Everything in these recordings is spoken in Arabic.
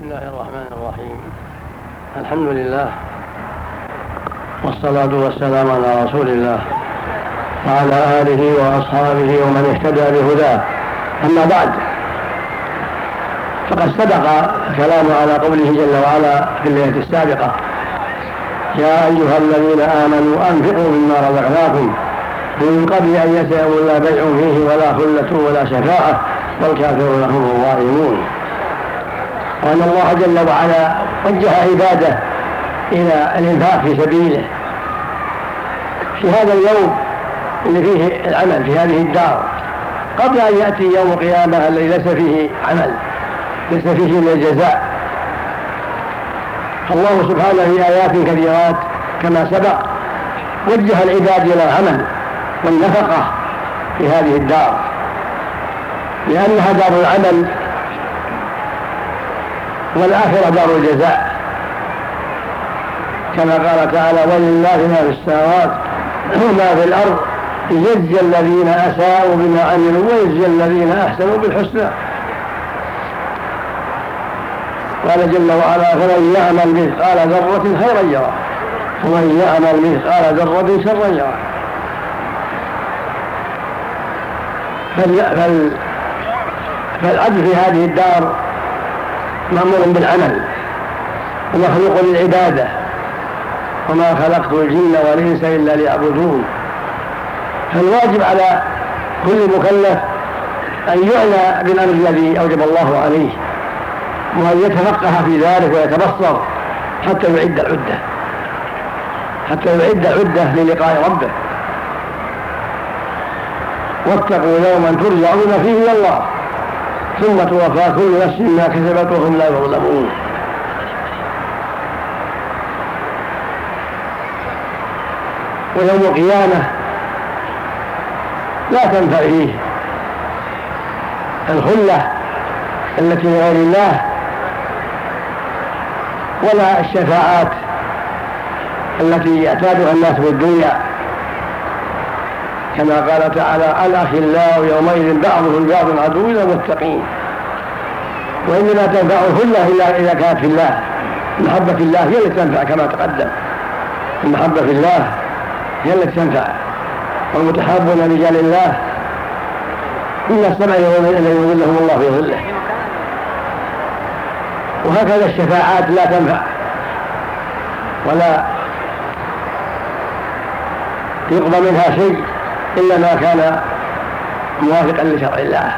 الله الرحمن الرحيم. الحمد لله والصلاة والسلام على رسول الله وعلى آله وأصحابه ومن اهتدى بهداه. أما بعد، فقد سبق الكلام على قوله جل وعلا في الليلة السابقة: يا أيها الذين آمنوا أنفقوا مما رزقناكم من قبل أن يأتي يوم لا بيع فيه ولا خلة ولا شفاعة والكافرون هم الظالمون. وأن الله جل وعلا وجه عباده إلى الإنفاق في سبيله في هذا اليوم اللي فيه العمل في هذه الدار، قبل أن يأتي يوم القيامة الذي ليس فيه عمل، ليس فيه إلا الجزاء. الله سبحانه في آيات كثيرات كما سبق وجه العباد إلى العمل والنفقة في هذه الدار، لأنها دار العمل والآخرة دار الجزاء، كما قال تعالى: ولله ما في السماوات وما في الأرض يجزي الذين أساءوا بما عملوا ويجزي الذين أحسنوا بالحسنى. قال جل وعلا: فمن يعمل مثقال ذرة خيرا يره ومن يعمل مثقال ذرة شرا يره. فالعبد في هذه الدار مأمور بالعمل ومخلوق للعبادة، وما خلقت الجن والإنس إلا ليعبدون. فالواجب على كل مكلف أن يعنى بالأمر الذي أوجب الله عليه، وأن يتفقه في ذلك ويتبصر حتى يعد العدة للقاء ربه. واتقوا يوما ترجعون فيه إلى الله ثم توفى كل نفس ما كسبت وهم لا يظلمون. ويوم القيامة لا تنفع فيه الخلة التي لغير الله ولا الشفاعات التي يعتادها الناس في الدنيا، كما قال تعالى: الأخلاء يومئذ بعضهم بعض عدو إلا المتقين. وإنما تنفع الخلة إلا إذا كانت في الله. المحبة في الله هي التي تنفع كما تقدم، المحبة في الله هي التي تنفع. والمتحابون رجال الله إن السبع يومئذ يظلهم الله في ظله. وهكذا الشفاعات لا تنفع ولا يقضى منها شيء إلا ما كان موافقا لشرع الله،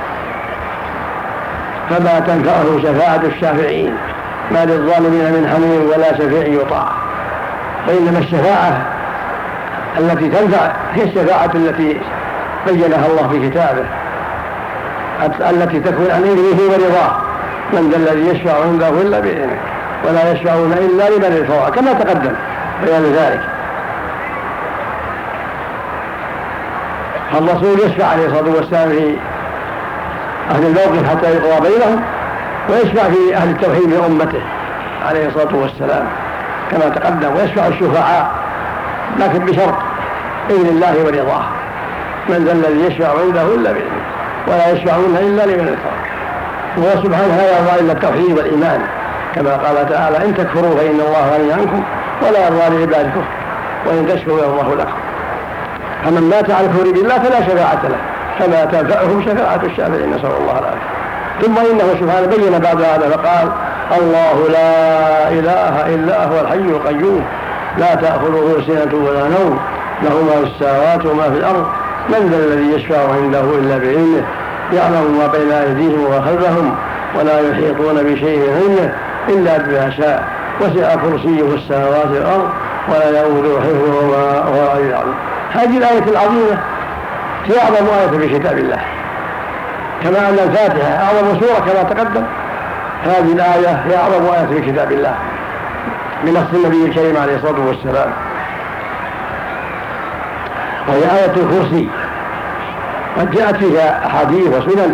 فما تنفعه شفاعة الشافعين، ما للظالمين من حميم ولا شفيع يطاع. فإنما الشفاعة التي تنفع هي الشفاعة التي بينها الله في كتابه، التي تكون عن إذنه ورضاه: من ذا الذي يشفع عنده إلا بإذنه ولا يشفعون إلا لمن ارتضى، كما تقدم بيان ذلك. الرسول يشفع عليه الصلاة والسلام في أهل الموقف حتى يقضى بينهم، ويشفع في أهل التوحيد من أمته عليه الصلاة والسلام كما تقدم، ويشفع الشفعاء لكن بشرط إذن الله ورضاه: من ذا الذي يشفع عنده إلا بإذنه ولا يشفعون إلا لمن ارتضى. وهو سبحانه لا يرضى إلا التوحيد والإيمان، كما قال تعالى: إن تكفروا فإن الله غني عنكم ولا يرضى لعباده الكفر وإن تشكروا يرضاه لكم. فمن مات على الكفر بالله فلا شفاعة له، فما تنفعه شفاعة الشافعين، نسأل الله العافية. ثم إنه سبحانه بين بعد هذا فقال: الله لا إله إلا هو الحي القيوم لا تأخذه سنة ولا نوم له ما في السماوات وما في الأرض من ذا الذي يشفع عنده إلا بإذنه يعلم ما بين أيديهم وخلفهم ولا يحيطون بشيء من علمه إلا بما شاء وسع كرسيه السماوات والأرض ولا يؤوده حفظهما وهو العلي العظيم. هذه الآية العظيمة هي أعظم آية في كتاب الله، كما أن الفاتحة أعظم سورة كما تقدم. هذه الآية هي أعظم آية في كتاب الله بنص النبي الكريم عليه الصلاة والسلام، وهي آية الكرسي. قد جاءت فيها أحاديث وسنن،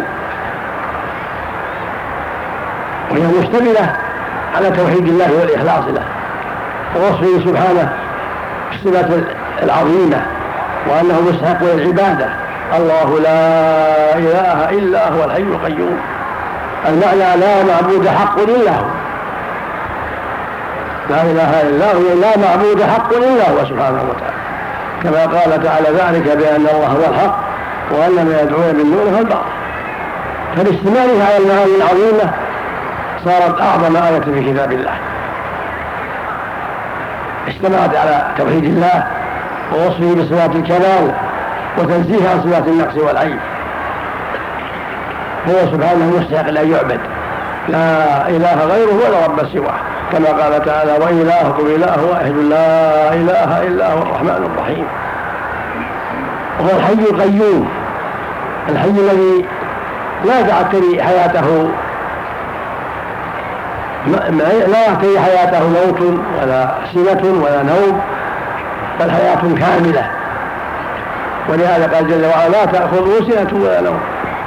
وهي مشتملة على توحيد الله والإخلاص له ووصفه سبحانه بالصفات العظيمة وأنه مستحق للعبادة: الله لا إله إلا هو الحي القيوم المعنى لا معبود حق إلا هو، لا إله إلا هو، لا معبود حق إلا هو سبحانه وتعالى، كما قال تعالى ذلك بأن الله هو الحق وأن ما يدعون من دونه الباطل. فالاستماع على المعاني العظيمة صارت أعظم آية في كتاب الله. استمعت على توحيد الله ووصفه بصفات الكمال وتنزيه عن صفات النقص والعيب، هو سبحانه مستحق أن يعبد، لا إله غيره ولا رب سواه، كما قال تعالى وإلهكم إله واحد لا إله إلا هو الرحمن الرحيم. وهو الحي القيوم، الحي الذي لا تعتري حياته موت ولا سنة ولا نوم، بل حياة كاملة. ولهذا قال جل وعلا لا تأخذه سنة ولا نوم.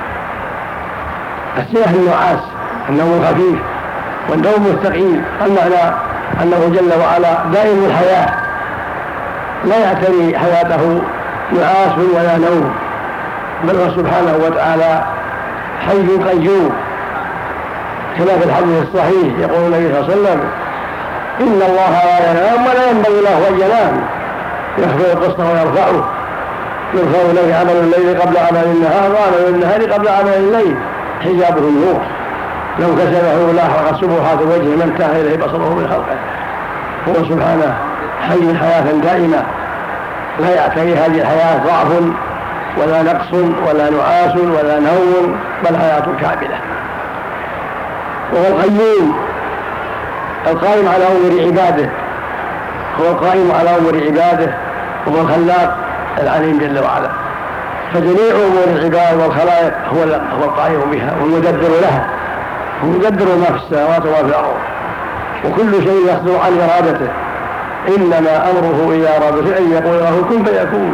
السنة النعاس، النوم الخفيف، والنوم الثقيل، المعنى أنه جل وعلا دائم الحياة لا يعتري حياته نعاس ولا نوم، بل هو سبحانه وتعالى حي قيوم، كما في الحديث الصحيح يقول النبي صلى الله عليه وسلم إن الله لا ينام ولا ينبغي له أن ينام، يخفض القسط ويرفعه، يرفع إليه عمل الليل قبل عمل النهار وعمل النهار قبل عمل الليل، حجابه النور، لو كسبه لاحق سبحات وجهه ما انتهى إليه بصره من خلقه. هو سبحانه حي حياة دائمة لا يعتري هذه الحياة ضعف ولا نقص ولا نعاس ولا نوم، بل حياة كاملة. وهو القيوم القائم على أمور عباده، هو القائم على أمور عباده، وهو الخلاق العليم جل وعلا، فجميع أمور العباد والخلائق هو القائم بها والمدبر لها، هو مدبر ما في السماوات وما في الأرض، وكل شيء يصدر عن إرادته، إنما أمره إذا أراد شيئا يقول له كن فيكون.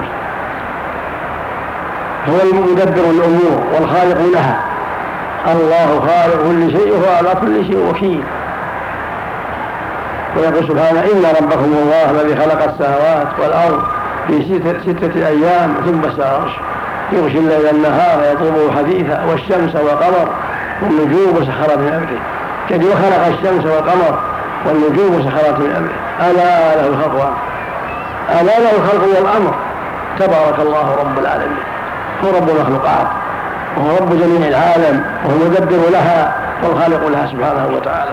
هو المدبر الأمور والخالق لها، الله خالق كل شيء وهو على كل شيء وكيل. ويقول سبحانه إن ربكم الله الذي خلق السماوات والأرض في 6 أيام ثم استوى على العرش يغشي الليل النهار يطلبه حديثا والشمس والقمر والنجوم مسخرات من أمره، كذلك وخلق الشمس والقمر والنجوم مسخرات من أمره ألا له الخلق ألا له الخلق والأمر تبارك الله رب العالمين. هو رب المخلوقات وهو رب جميع العالم وهو المدبر لها والخالق لها سبحانه وتعالى.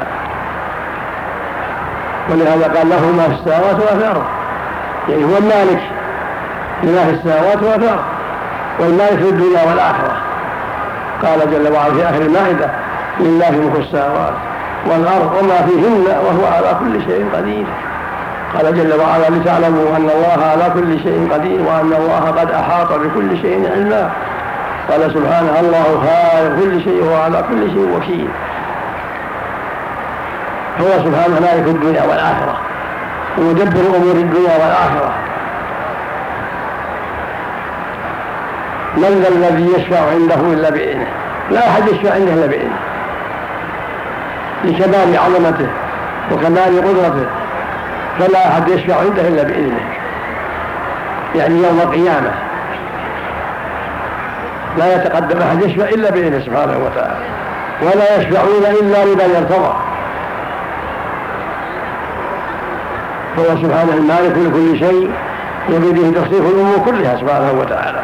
ولهذا قال له ما في السماوات وما في الأرض، يعني هو المالك لما في السماوات وما في الأرض والمالك في الدنيا والآخرة. قال جل وعلا في آخر المائدة لله ملك السماوات والأرض وما فيهن وهو على كل شيء قدير. قال جل وعلا لتعلموا أن الله على كل شيء قدير وأن الله قد أحاط بكل شيء علما. قال سبحانه الله خالق كل شيء وهو على كل شيء وكيل. هو سبحانه مالك الدنيا والآخرة ومدبر أمور الدنيا والآخرة. من ذا الذي يشفع عنده إلا بإذنه؟ لا أحد يشفع عنده إلا بإذنه لكمال عظمته وكمال قدرته، فلا أحد يشفع عنده إلا بإذنه، يعني يوم القيامة لا يتقدم أحد يشفع إلا بإذنه سبحانه وتعالى، ولا يشفعون إلا لمن يرتضى. فهو سبحانه المالك لكل شيء وبيده تصريف الأمور كلها سبحانه وتعالى.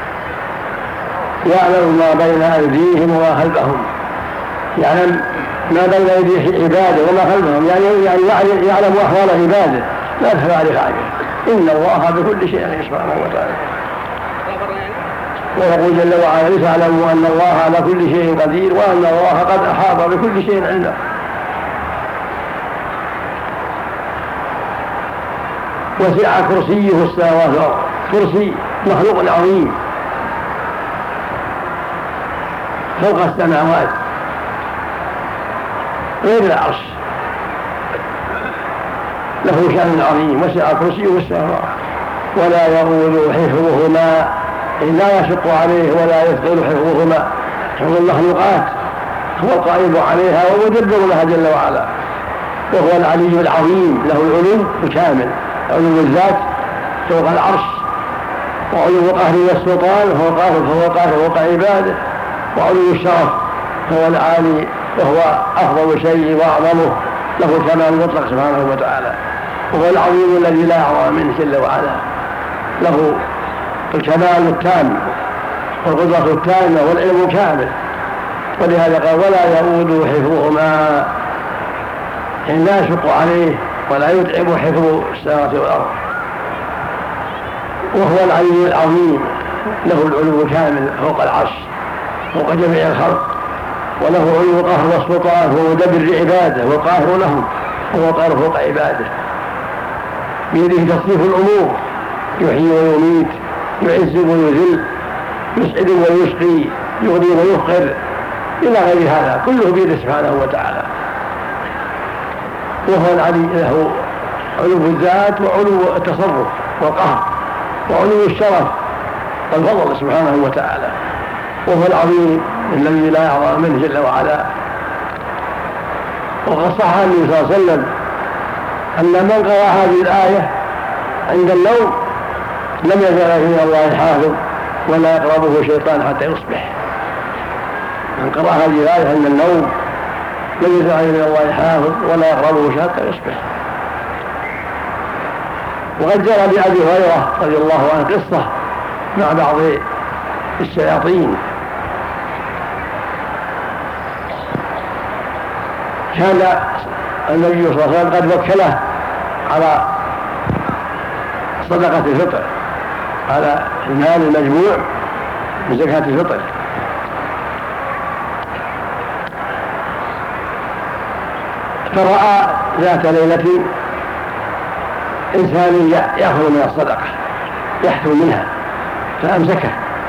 يعلم ما بين أيديهم وما خلفهم، يعلم ما بين أيدي عباده وما خلفهم، يعني يعلم أحوال عباده لا تخفى عليه حاجة. إن الله بكل شيء سبحانه وتعالى. ويقول جل وعلا لتعلموا أن الله على كل شيء قدير وأن الله قد أحاط بكل شيء علما. وسع كرسيه السماوات والأرض، كرسي مخلوق عظيم فوق السماوات غير العرش، له شأن عظيم. وسع كرسيه السماوات ولا يؤوده حفظهما، لا يشق عليه ولا يثقل حفظهما. حفظ المخلوقات هو القائم عليها ومدبر لها جل وعلا، وهو العلي العظيم له العلو الكامل، علو الذات فوق العرش، وعلو القهر والسلطان فهو قاهر فوق عباده، وعلو الشرف هو العالي وهو أفضل شيء وأعظمه، له الكمال المطلق سبحانه وتعالى، وهو العظيم الذي لا أعظم منه جل وعلا، له الكمال التام والقدرة التامة والعلم الكامل، ولهذا قال ولا يؤود حفظهما، يعني لا يشق عليه ولا يتعب حفظ السماوات والأرض. وهو العلي العظيم، له العلو الكامل فوق العرش فوق جميع الخلق، وله علو القهر والسلطان، هو مدبر عباده والقاهر لهم، وهو قاهر فوق عباده، بيده تصريف الأمور، يحيي ويميت، يعز ويذل، يسعد ويشقي، يغني ويفقر، إلى غير هذا كله بيده سبحانه وتعالى. وهو العلي، له علو الذات وعلو التصرف والقهر وعلو الشرف والفضل سبحانه وتعالى، وهو العظيم الذي لا يعظم منه جل وعلا. وقد صح عن النبي صلى الله عليه وسلم أن من قرأ هذه الآية عند النوم لم يزل من الله حافظ ولا يقربه شيطان حتى يصبح. من قرأ هذه الآية عند النوم لم يزل من الله حافظ ولا يقربه حتى يصبح. وقد جرى بأبي هريرة رضي الله عنه قصة مع بعض الشياطين. كان النبي صلى الله عليه وسلم قد وكله على صدقة الفطر، على المال المجموع من زكاة الفطر، فرأى ذات ليلة إنسان يأخذ من الصدقة يحثو منها فأمسكه،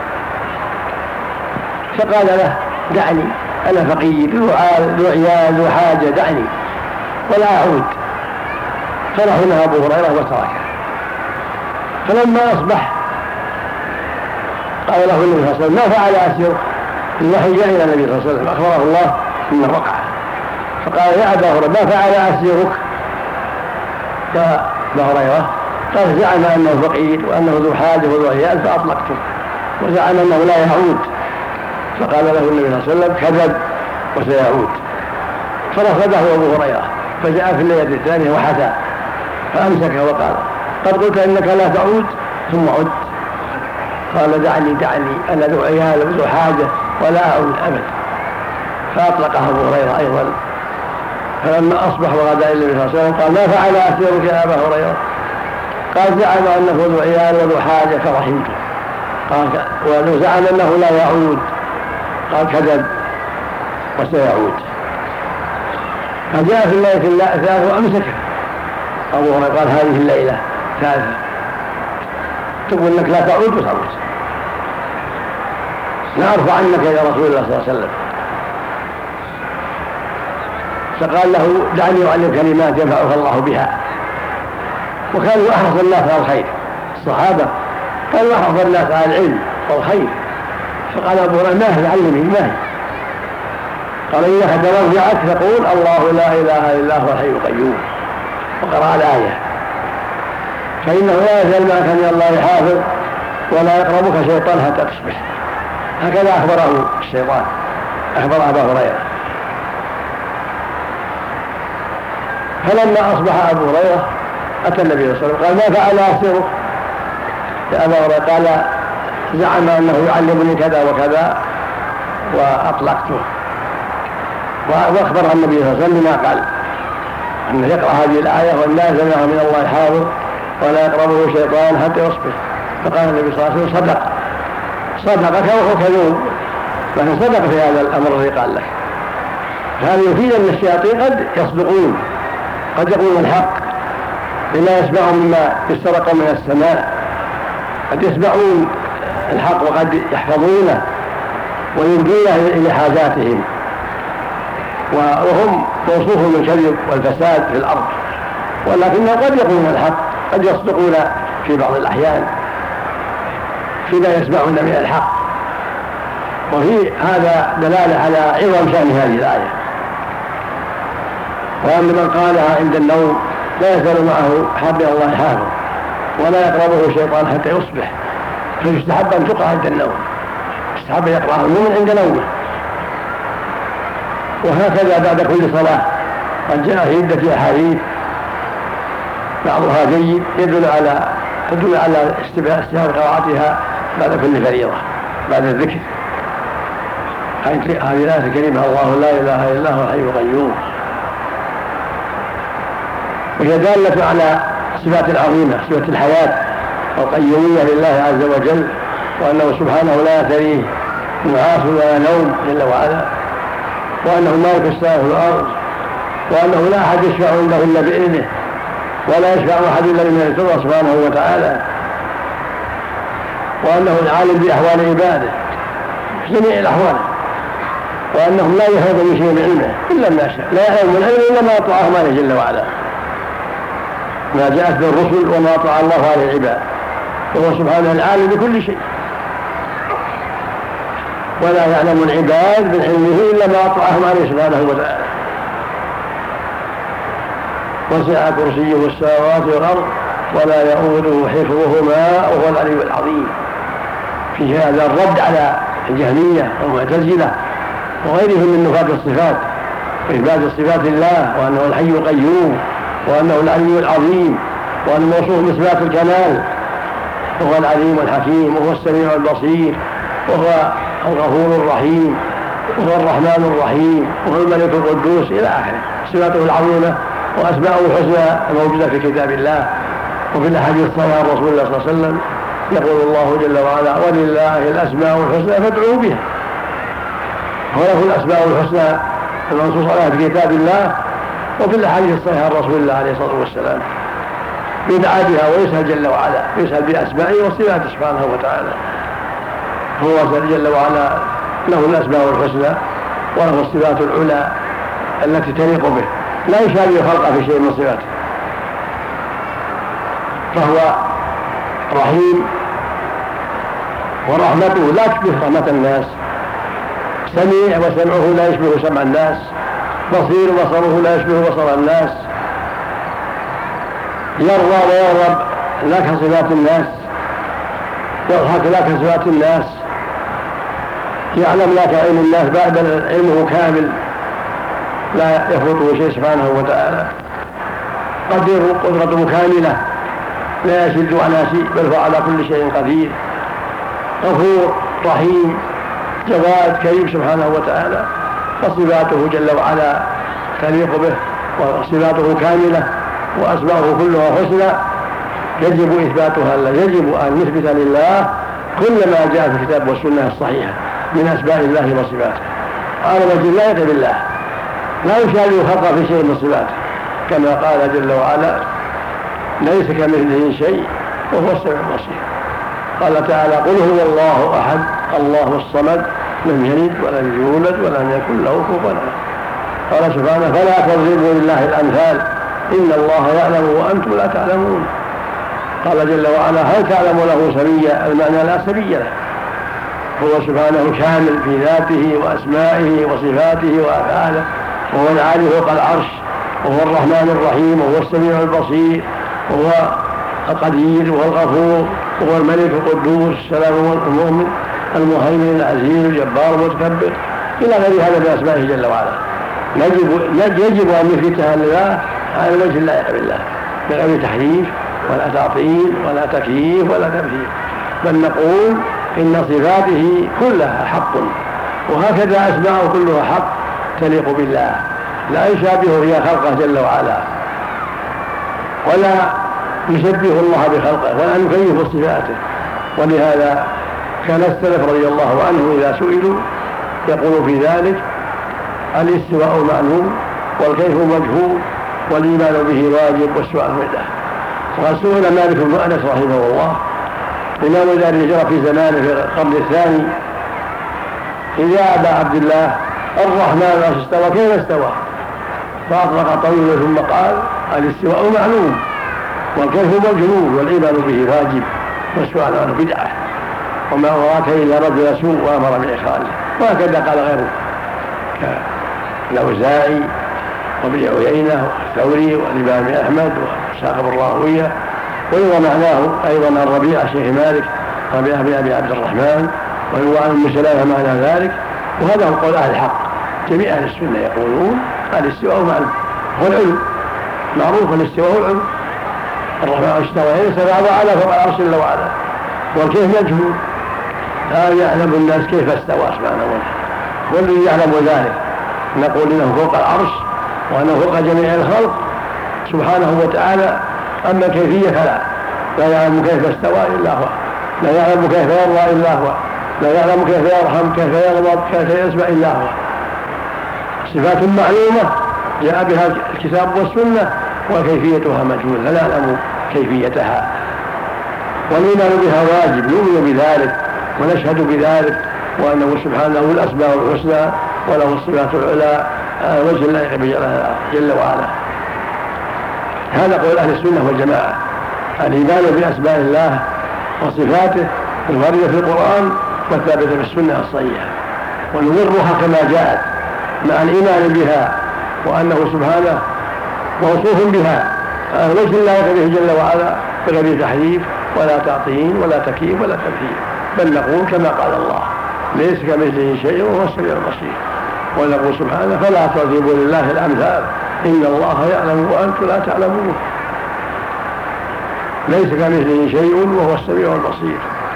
فقال له دعني أنا فقير ذو عيال ذو حاجة، دعني ولا أعود. فرحمه أبو هريرة وتركه. فلما أصبح قال له النبي صلى الله عليه وسلم ما فعل أسيرك؟ الوحي جاء إلى النبي صلى الله عليه وسلم أخبره الله إنه وقع، فقال يا أبا هريرة ما فعل أسيرك؟ أبا هريرة قال زعم أنه فقير وأنه ذو حاجة وذو عيال فأطلقته، وزعم أنه لا يعود. فقال له النبي صلى الله عليه وسلم كذب وسيعود. فرفضه أبو هريرة، فجاء في الليلة الثانية وحثى فأمسكه وقال قد قلت إنك لا تعود ثم عد. قال دعني أنا ذو عيال وذو حاجة ولا أعود أبدا. فأطلقه أبو هريرة أيضا. فلما أصبح وغدا إلى النبي صلى الله عليه وسلم قال ما فعل أسيرك يا أبا هريرة؟ قال زعم أنه ذو عيال وذو حاجة فرحمته. قال وزعم أنه لا يعود. قال كذب وسيعود. فجاء في الليلة الثالثة وأمسكه أبو هريرة قال هذه الليلة ثالثة تقول لك لا تعود وتعود، نعرف عنك يا رسول الله صلى الله عليه وسلم. فقال له دعني أعلم كلمات ينفعك الله بها. وكانوا أحرص الناس على الخير، الصحابة كانوا أحرص الناس على العلم والخير. فقال أبو هريرة ما هي علمني ما هي؟ قال إنك ترجعك تقول الله لا إله إلا هو الحي القيوم، وقرأ الآية فإنه لا يزال معك من الله حافظ ولا يقربك شيطان حتى تصبح. هكذا أخبره الشيطان، أخبر أبا هريرة. فلما أصبح أبو هريرة أتى النبي صلى الله عليه وسلم قال ما فعل أسيرك يا أبا هريرة؟ قال زعم أنه يعلمني كذا وكذا وأطلقته. وأخبر النبي صلى الله عليه وسلم بما قال أنه يقرأ هذه الآية وأن لا يزال من الله حافظ ولا يقربه شيطان حتى يصبح. فقال النبي صلى الله عليه وسلم صدقك وهو كذوب، لكن صدق في هذا الأمر الذي قال لك. فهذا يفيد أن الشياطين قد يصدقون، قد يقولون الحق بما يسمعون مما يسترق من السماء، قد يسمعون الحق وقد يحفظونه وينجونه إلى حاجاتهم، وهم موصوف بالكذب والفساد في الأرض، ولكنهم قد يقولون الحق، قد يصدقون في بعض الأحيان فيما يسمعون من الحق. وفي هذا دلالة على عظم شأن هذه الآية. وأن من قالها عند النوم لا يزال معه حبل الله حافظ ولا يقربه الشيطان حتى يصبح. فيستحب أن تقرأ عند النوم، يستحب يقرأها من عند نومه، وهكذا بعد كل صلاة قد جاء في عدة أحاديث بعضها جيد يدل على استحباب قراءتها بعد كل فريضة بعد الذكر. هذه الآية الكريمة الله لا إله إلا هو الحي القيوم، وهي دالة على الصفات العظيمة، صفة الحياة والقيومية لله عز وجل، وأنه سبحانه لا يأتيه نعاس ولا نوم جل وعلا، وأنه مالك السماوات والأرض، وأنه لا أحد يشفع عنده إلا بإذنه، ولا يشفع أحد إلا بمن ارتضى سبحانه وتعالى، وأنه العالم بأحوال عباده في جميع الأحوال، وأنهم لا يحيط بشيء بعلمه إلا ما شاء، لا يعلم العلم إلا ما أطاعه عليه جل وعلا، ما جاءت به الرسل وما أطاع الله عليه العباد، وهو سبحانه العالم بكل شيء، ولا يعلم العباد بعلمه إلا ما أطاعهم عليه سبحانه وتعالى. وسع كرسيه السماوات والأرض ولا يؤوده حفظهما وهو العلي العظيم. في هذا الرد على الجهمية والمعتزلة وغيرهم من نفاة الصفات، وإثبات الصفات الله، وأنه الحي القيوم، وأنه العلي العظيم، وأنه موصوف بصفات الكمال، وهو العليم الحكيم، وهو السميع البصير، وهو الغفور الرحيم، وهو الرحمن الرحيم، وهو الملك القدوس إلى آخره. صفاته العظيمة وأسماءه الحسنى الموجودة في كتاب الله وفي الأحاديث الصحيحة عن رسول الله صلى الله عليه وسلم. يقول الله جل وعلا: ولله الأسماء الحسنى فادعوه بها. وله الأسماء الحسنى المنصوص عليها في كتاب الله وفي الأحاديث الصحيحة عن رسول الله عليه الصلاة والسلام، يدعى بها ويسأل جل وعلا، يسأل بأسمائه وصفاته سبحانه وتعالى. هو جل وعلا له الأسماء الحسنى وله الصفات العلى التي تليق به، لا يشابه خلقه في شيء من صفاته، فهو رحيم، ورحمته لا تشبه رحمة الناس، سميع وسمعه لا يشبه سمع الناس، بصير وبصره لا يشبه بصر الناس، يرضى ويغضب لا كصفات الناس، يضحك لا كصفات الناس، يعلم لا كعلم الناس، بل علمه كامل لا يفوته شيء سبحانه وتعالى، قدير قدرته كاملة لا يشد على شيء، بل هو على كل شيء قدير، غفور رحيم جواد كريم سبحانه وتعالى. فصفاته جل وعلا تليق به، وصفاته كاملة، وأسماؤه كلها حسنى، يجب إثباتها، يجب أن نثبت لله كل ما جاء في الكتاب والسنة الصحيحة من أسماء الله وصفاته على وجه لا يقبل الله، لا يشابه خلقه في شيء من صفاته، كما قال جل وعلا: ليس كمثله شيء وهو السميع البصير. قال تعالى: قل هو الله أحد الله الصمد لم يلد ولم يولد ولم يكن له كفوا أحد. قال سبحانه: فلا تضربوا لله الأمثال إن الله يعلم وأنتم لا تعلمون. قال جل وعلا: هل تعلم له سميا؟ المعنى لا سمي له، هو سبحانه شامل في ذاته وأسمائه وصفاته وأفعاله، وهو العالي فوق العرش، وهو الرحمن الرحيم، وهو السميع البصير، وهو القدير، وهو الغفور، وهو الملك القدوس السلام المؤمن المهيمن العزيز الجبار المتكبر إلى غير هذا من أسمائه جل وعلا. يجب أن نثبتها لله على وجه لا يقبل الله، بغير تحريف ولا تعطيل ولا تكييف ولا تمثيل، بل نقول إن صفاته كلها حق، وهكذا أسماءه كلها حق تليق بالله، لا يشابه فيها خلقه جل وعلا، ولا يشبه الله بخلقه، ولا نكيف صفاته. ولهذا كان السلف رضي الله عنه إذا سئلوا يقول في ذلك: الاستواء معلوم والكيف مجهول والإيمان به واجب والسؤال بدعة. وقد سئل مالك بن أنس رحمه الله إمام دار الهجرة في زمانه في القرن الثاني: إذا أبا عبد الله الرحمن استوى كيف استوى؟ فأطلق طويلا ثم قال: الاستواء معلوم والكيف مجهول والإيمان به واجب والسؤال عنه بدعة، وما أراك إلا رجل سوء وأمر بإخراجه. وهكذا قال غيره كالأوزاعي وابن عيينة والثوري والإمام أحمد وإسحاق بن راهويه. ويروى معناه أيضا عن ربيعة شيخ مالك ربيعة بن أبي عبد الرحمن، ويروى عن أم سلمة معنى ذلك. وهذا هو قول أهل الحق جميع أهل السنة يقولون الاستواء هو العلو، معروف الاستواء هو العلو. الرحمن استوى يستوى على فوق العرش جل وعلا، والكيف مجهول، لا يعلم الناس كيف استوى سبحانه وتعالى، والذي يعلم ذلك نقول انه فوق العرش وانه فوق جميع الخلق سبحانه وتعالى. اما كيفيه لا يعلم كيف استوى الا هو، لا يعلم كيف يرضى الا هو، لا يعلم كيف يرحم، كيف يغضب، كيف يسمع الا هو. صفات معلومه جاء بها الكتاب والسنه، وكيفيتها مجهوله لا نعلم كيفيتها، والإيمان بها واجب، نؤمن بذلك ونشهد بذلك، وأنه سبحانه له الأسماء الحسنى وله الصفات العلى وجه الله جل وعلا. هذا قول أهل السنة والجماعة، الإيمان بأسماء الله وصفاته الواردة في القرآن والثابتة في السنة الصحيحة، ونمرها كما جاءت مع الإيمان بها، وأنه سبحانه موصوف بها على وجه الله به جل وعلا بغير تحريف ولا تعطيل ولا تكييف ولا تمثيل، بل نقول كما قال الله ليس كمثله شيء وهو السميع البصير، ونقول سبحانه فلا تضربوا لله الأمثال إن الله يعلم وأنتم لا تعلمون. ليس كمثله شيء وهو السميع البصير،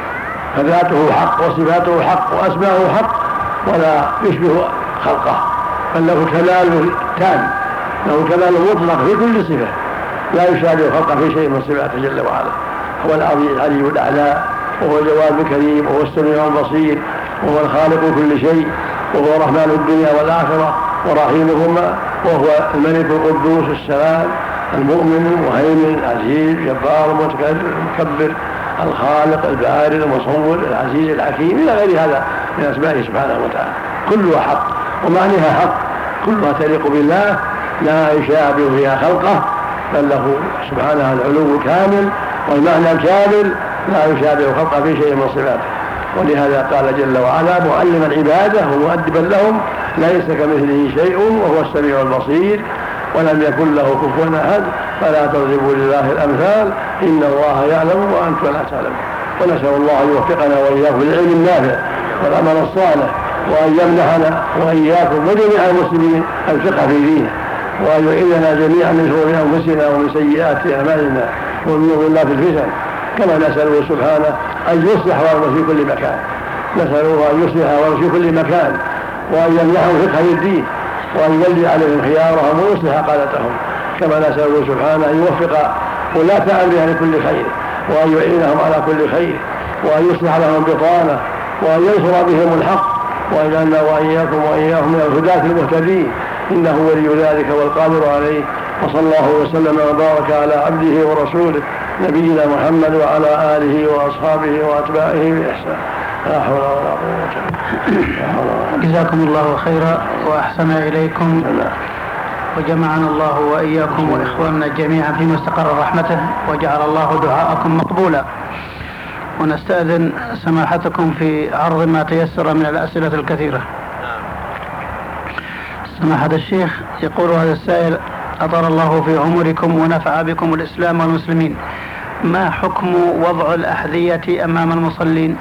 فذاته حق وصفاته حق وأسماؤه حق ولا يشبه خلقه، بل له كمال تام، له كمال مطلق في كل صفة لا يشابه خلقه في شيء من صفاته جل وعلا. هو العلي الأعلى، وهو الجواد الكريم، وهو السميع البصير، وهو الخالق كل شيء، وهو رحمن الدنيا والآخرة ورحيمهما، وهو الملك القدوس السلام المؤمن المهيمن العزيز الجبار المتكبر الخالق البارئ المصور العزيز الحكيم إلى غير هذا من أسمائه سبحانه وتعالى، كلها حق ومعناها حق، كلها تليق بالله لا يشابه فيها خلقه، بل له سبحانه العلو كامل والمعنى الكامل لا يشابه خلقه في شيء من صفاته. ولهذا قال جل وعلا معلما عباده ومؤدبا لهم ليس كمثله شيء وهو السميع البصير ولم يكن له كفوا احد فلا تضربوا لله الامثال ان الله يعلم وانتم لا تعلمون. ونسال الله ان يوفقنا واياكم للعلم النافع والعمل الصالح، وان يمنحنا واياكم وجميع المسلمين الفقه في دينه، وان يعيذنا جميعا من شرور انفسنا ومن سيئات اعمالنا ومن الله في الفتن، كما نساله سبحانه ان يصلح وارض في كل مكان، نساله ان يصلح وارض في كل مكان، وان يمنحهم فقه الدين، وان يولي عليهم خيارهم ويصلح قادتهم، كما نساله سبحانه ان يوفق ولاة امرها لكل خير، وان يعينهم على كل خير، وان يصلح لهم بطانه، وان ينصر بهم الحق، وان يجعلنا واياكم واياهم من الهداة المهتدين، انه ولي ذلك والقادر عليه. وصلى الله وسلم وبارك على عبده ورسوله نبينا محمد وعلى آله وأصحابه وأتباعه بإحسان. لا حول ولا قوة إلا بالله. جزاكم الله خيرا وأحسن إليكم، وجمعنا الله وإياكم وإخواننا جميعا في مستقر رحمته، وجعل الله دعاءكم مقبولا. ونستأذن سماحتكم في عرض ما تيسر من الأسئلة الكثيرة. سماحة الشيخ، يقول هذا السائل: أطال الله في عمركم ونفع بكم الإسلام والمسلمين، ما حكم وضع الأحذية أمام المصلين؟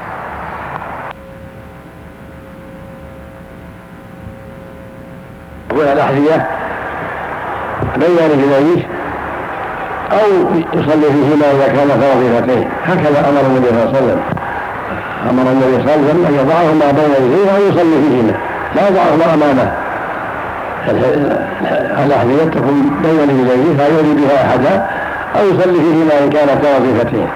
وضع الأحذية بين رجليه أو يصلي فيهما إذا كان فرضيتين، هكذا أمر النبي صلى الله عليه وسلم. أمر النبي صلى الله عليه وسلم أن يضعهما بين رجليه أو يصلي فيهما، لا يضعهما أمامه. الأحذية تكون بين رجليه فيولي بها أحدا أو يصلي فيهما إن كان كوظيفتين.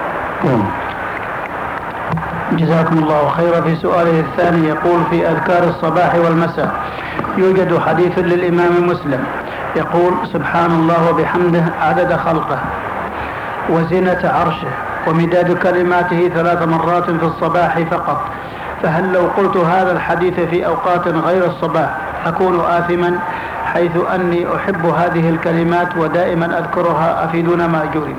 جزاكم الله خيرا. في سؤاله الثاني يقول: في أذكار الصباح والمساء يوجد حديث للإمام مسلم يقول: سبحان الله وبحمده عدد خلقه وزنة عرشه ومداد كلماته 3 مرات في الصباح فقط، فهل لو قلت هذا الحديث في أوقات غير الصباح أكون آثما، حيث أني أحب هذه الكلمات ودائما أذكرها، أفيدون مأجورين؟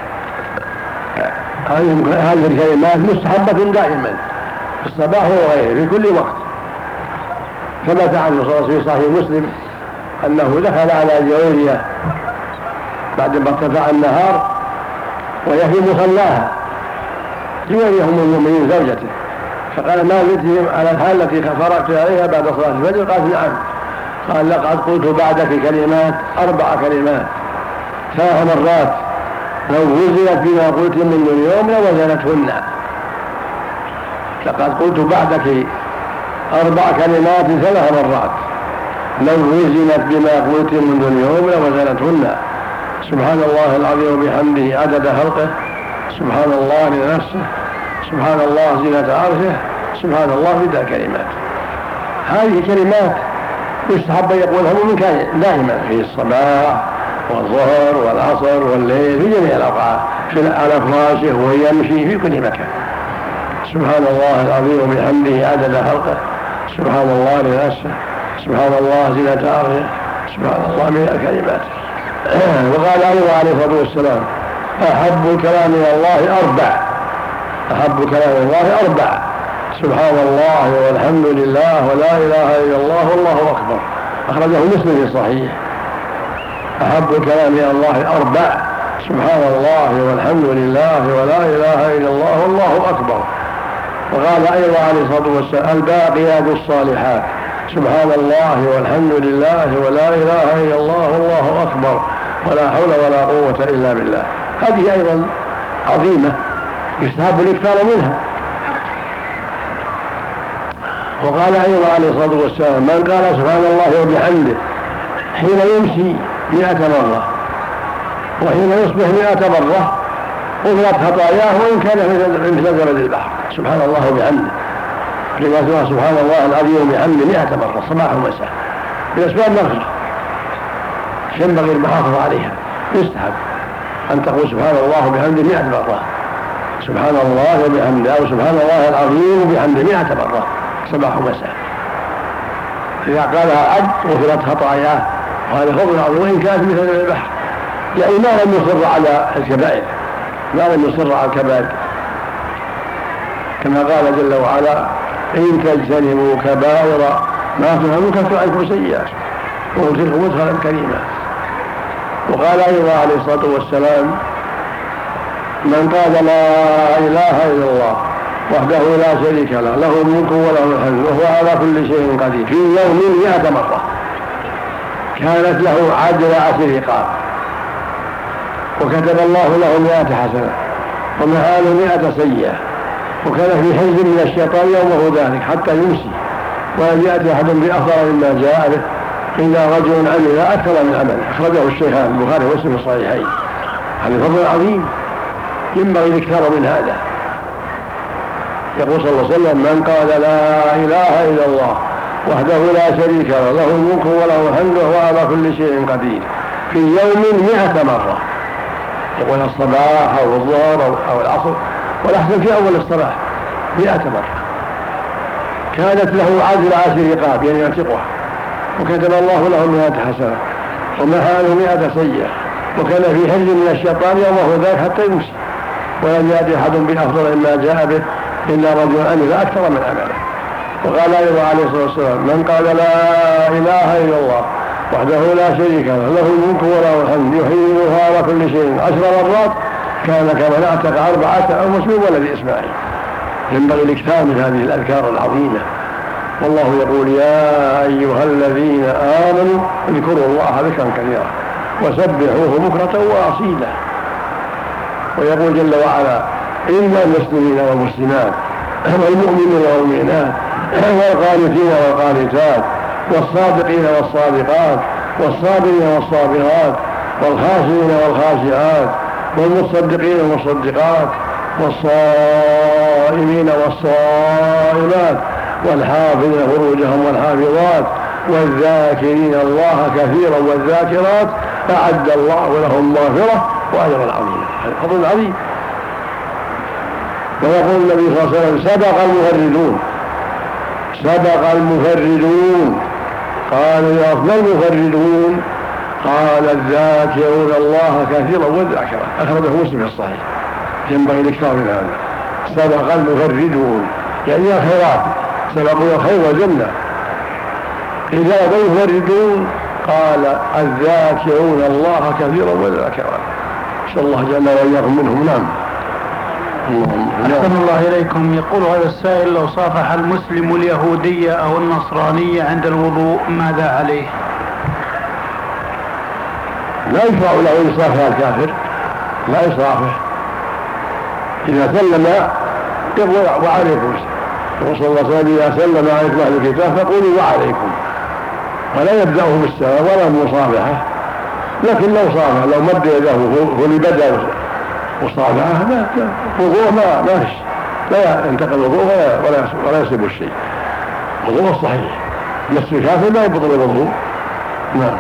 هذه الكلمات مستحبة دائما في الصباح وغيره في كل وقت، ثبت عن الرسول في صحيح مسلم أنه دخل على جويرية بعد ما ارتفع النهار وهي في مصلاها، جويرية أم المؤمنين زوجته، فقال: ما زلت على الحال التي فرغت عليها بعد صلاة الفجر؟ قالت: نعم. قال لقد قلت بعدك كلمات 4 كلمات 3 مرات لو وزنت بما قلت منذ اليوم لوزنتهن. لقد قلت بعدك 4 كلمات 3 مرات لو وزنت بما قلت منذ اليوم لوزنتهن. سبحان الله العظيم وبحمده عدد خلقه، سبحان الله لنفسه، سبحان الله زينة عرشه، سبحان الله بدء كلمات. هذه كلمات يستحب أن يقولها من كان دائما في الصباح والظهر والعصر والليل في جميع الأوقات، على فراشه ويمشي في كل مكان. سبحان الله العظيم وبحمده عدد خلقه، سبحان الله لنفسه، سبحان الله زينة عرشه، سبحان الله من الكلمات. وقال أيضا عليه الصلاة والسلام أحب الكلام إلى الله 4. أحب كلام الله 4: سبحان الله والحمد لله ولا إله إلا الله والله أكبر. أخرجه مسلم في صحيح. أحب الكلام إلى الله 4: سبحان الله والحمد لله ولا إله إلا الله والله أكبر. وقال أيضا عليه الصلاة والسلام الباقيات الصالحات: سبحان الله والحمد لله ولا إله إلا الله والله أكبر ولا حول ولا قوة إلا بالله. هذه أيضا عظيمة يستحب الاكثار منها. وقال أيضا عليه الصلاة والسلام من قال سبحان الله وبحمده حين يمشي 100 مرة وحين يصبح 100 مرة غفرت خطاياه وإن كان مثل زبد البحر. سبحان الله وبحمده لما سبحان الله العظيم وبحمده 100 مرة صباح ومساء بأسباب مغفرة ينبغي المحافظة عليها. يستحب أن تقول سبحان الله وبحمده 100 مرة، سبحان الله وبحمده، أو سبحان الله العظيم وبحمده 100 مرة صباح ومساء. إذا قالها عبد غفرت خطاياه، وهذا فضل عظيم وإن كانت مثل البحر، يعني ما لم يصر على الكبائر، ما لم يصر على الكبائر، كما قال جل وعلا إن تجتنبوا كبائر ما تنهون نكفر عنكم سيئات وندخلكم مدخلا كريما. وقال أيضا عليه الصلاة والسلام من قال لا إله إلا الله وحده لا شريك له له الملك وله الحمد وهو على كل شيء قدير في يوم 100 مرة كانت له عدل 10 رقاب وكتب الله له 100 حسنة ومحال 100 سيئة وكان في حزب من الشيطان يومه ذلك حتى يمسي ولم يأتي أحد بأفضل مما جاء به إلا رجل عمل أكثر من عمل. أخرجه الشيخان البخاري ومسلم في الصحيحين. هذا فضل عظيم ينبغي الاكثار من هذا. يقول صلى الله عليه وسلم من قال لا إله إلا الله وحده لا شريك له له الملك وله الحمد وهو على كل شيء قدير في يوم 100 مرة، يقول الصباح أو الظهر أو العصر، والأحسن في أول الصباح 100 مرة كانت له عدل 10 رقاب يعني يعتقها وكتب الله له 100 حسنة ومحاله 100 سيئة وكان في حل من الشيطان يومه ذاك حتى يمسي ولم يأتي أحد بأفضل مما جاء به إلا رجل عمل أكثر من عمله. وقال أيضا عليه الصلاة والسلام من قال لا إله إلا الله وحده لا شريك له له الملك وله الحمد يحيي ويميت على كل شيء 10 مرات كان كمن اعتق 4 مسلم ولد إسماعيل. ينبغي الاكثار من هذه الأذكار العظيمة. والله يقول يا أيها الذين آمنوا اذكروا الله ذكرا كثيرا وسبحوه بكرة وأصيلا. ويقول جل وعلا إن المسلمين والمسلمات والمؤمنين والمؤمنات والقانتين والقانتات والصادقين والصادقات والصابرين والصابرات والخاشعين والخاشعات والمصدقين والمصدقات والصائمين والصائمات والحافظين فروجهم والحافظات والذاكرين الله كثيرا والذاكرات أعد الله لهم مغفرة وأجرا عظيما. فضل عظيم. ويقول النبي صلى الله عليه وسلم سبق المفردون. قالوا يا أفضل المفردون؟ قال الذاكرون الله كثيرا والذاكرات. أخرجه مسلم في الصحيح. ينبغي الاكثار من هذا. سبق المفردون يعني الخيرات سبقوا الخير والجنة. إذا المفردون قال الذاكرون الله كثيرا والذاكرات. نسأل الله جل وإياكم منهم. نعم. أحسن الله إليكم. يقول هذا السائل: لو صافح المسلم اليهودية أو النصرانية عند الوضوء ماذا عليه؟ لا يشرع له يصافح الكافر، لا يصافح. إذا سلم يقول وعليكم، يقول صلى الله عليه وسلم: إذا سلم عليكم أهل الكتاب فقولوا وعليكم، ولا يبدأه بالسلام ولا المصافحة. لكن لو صافح، لو مد يده هو اللي بدأ وصافحه، وضوء لا ينتقل الوضوء ولا يسلب الشيء، وضوء صحيح. مس الكافر لا يبطل الوضوء. نعم.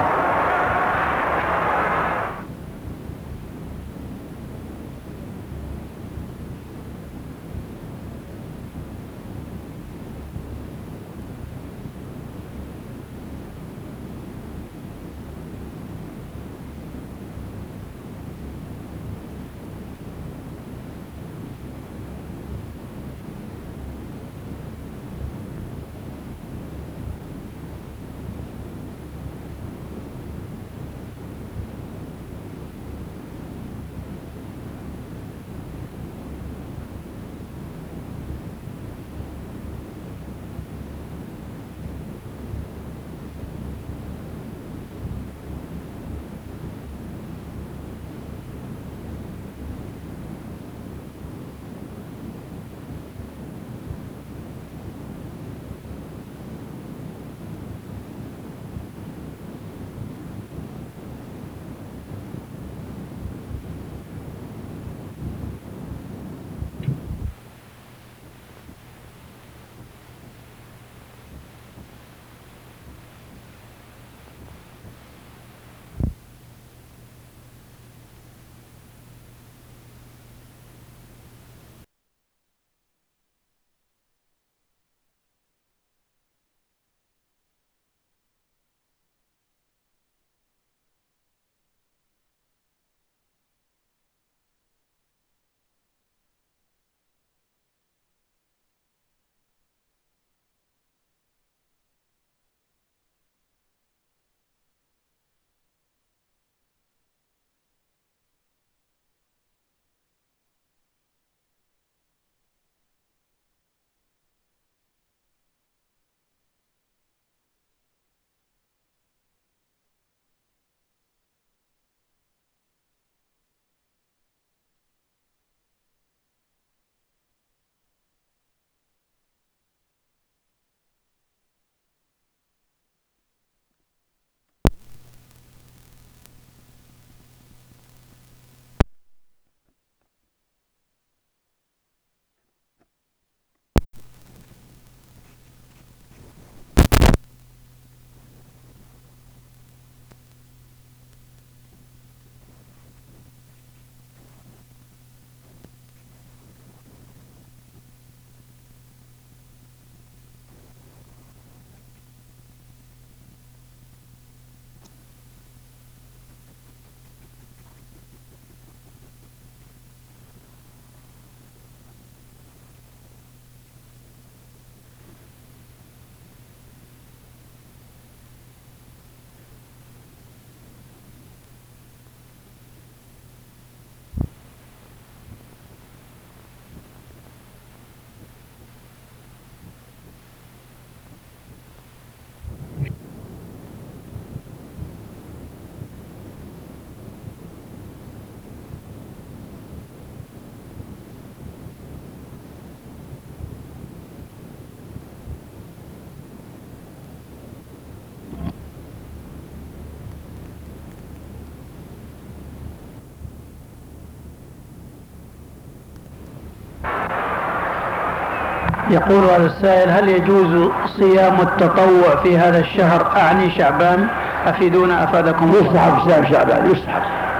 يقول هذا السائل: هل يجوز صيام التطوع في هذا الشهر، أعني شعبان؟ أفيدونا أفادكم الله. يستحب صيام شعبان، يستحب.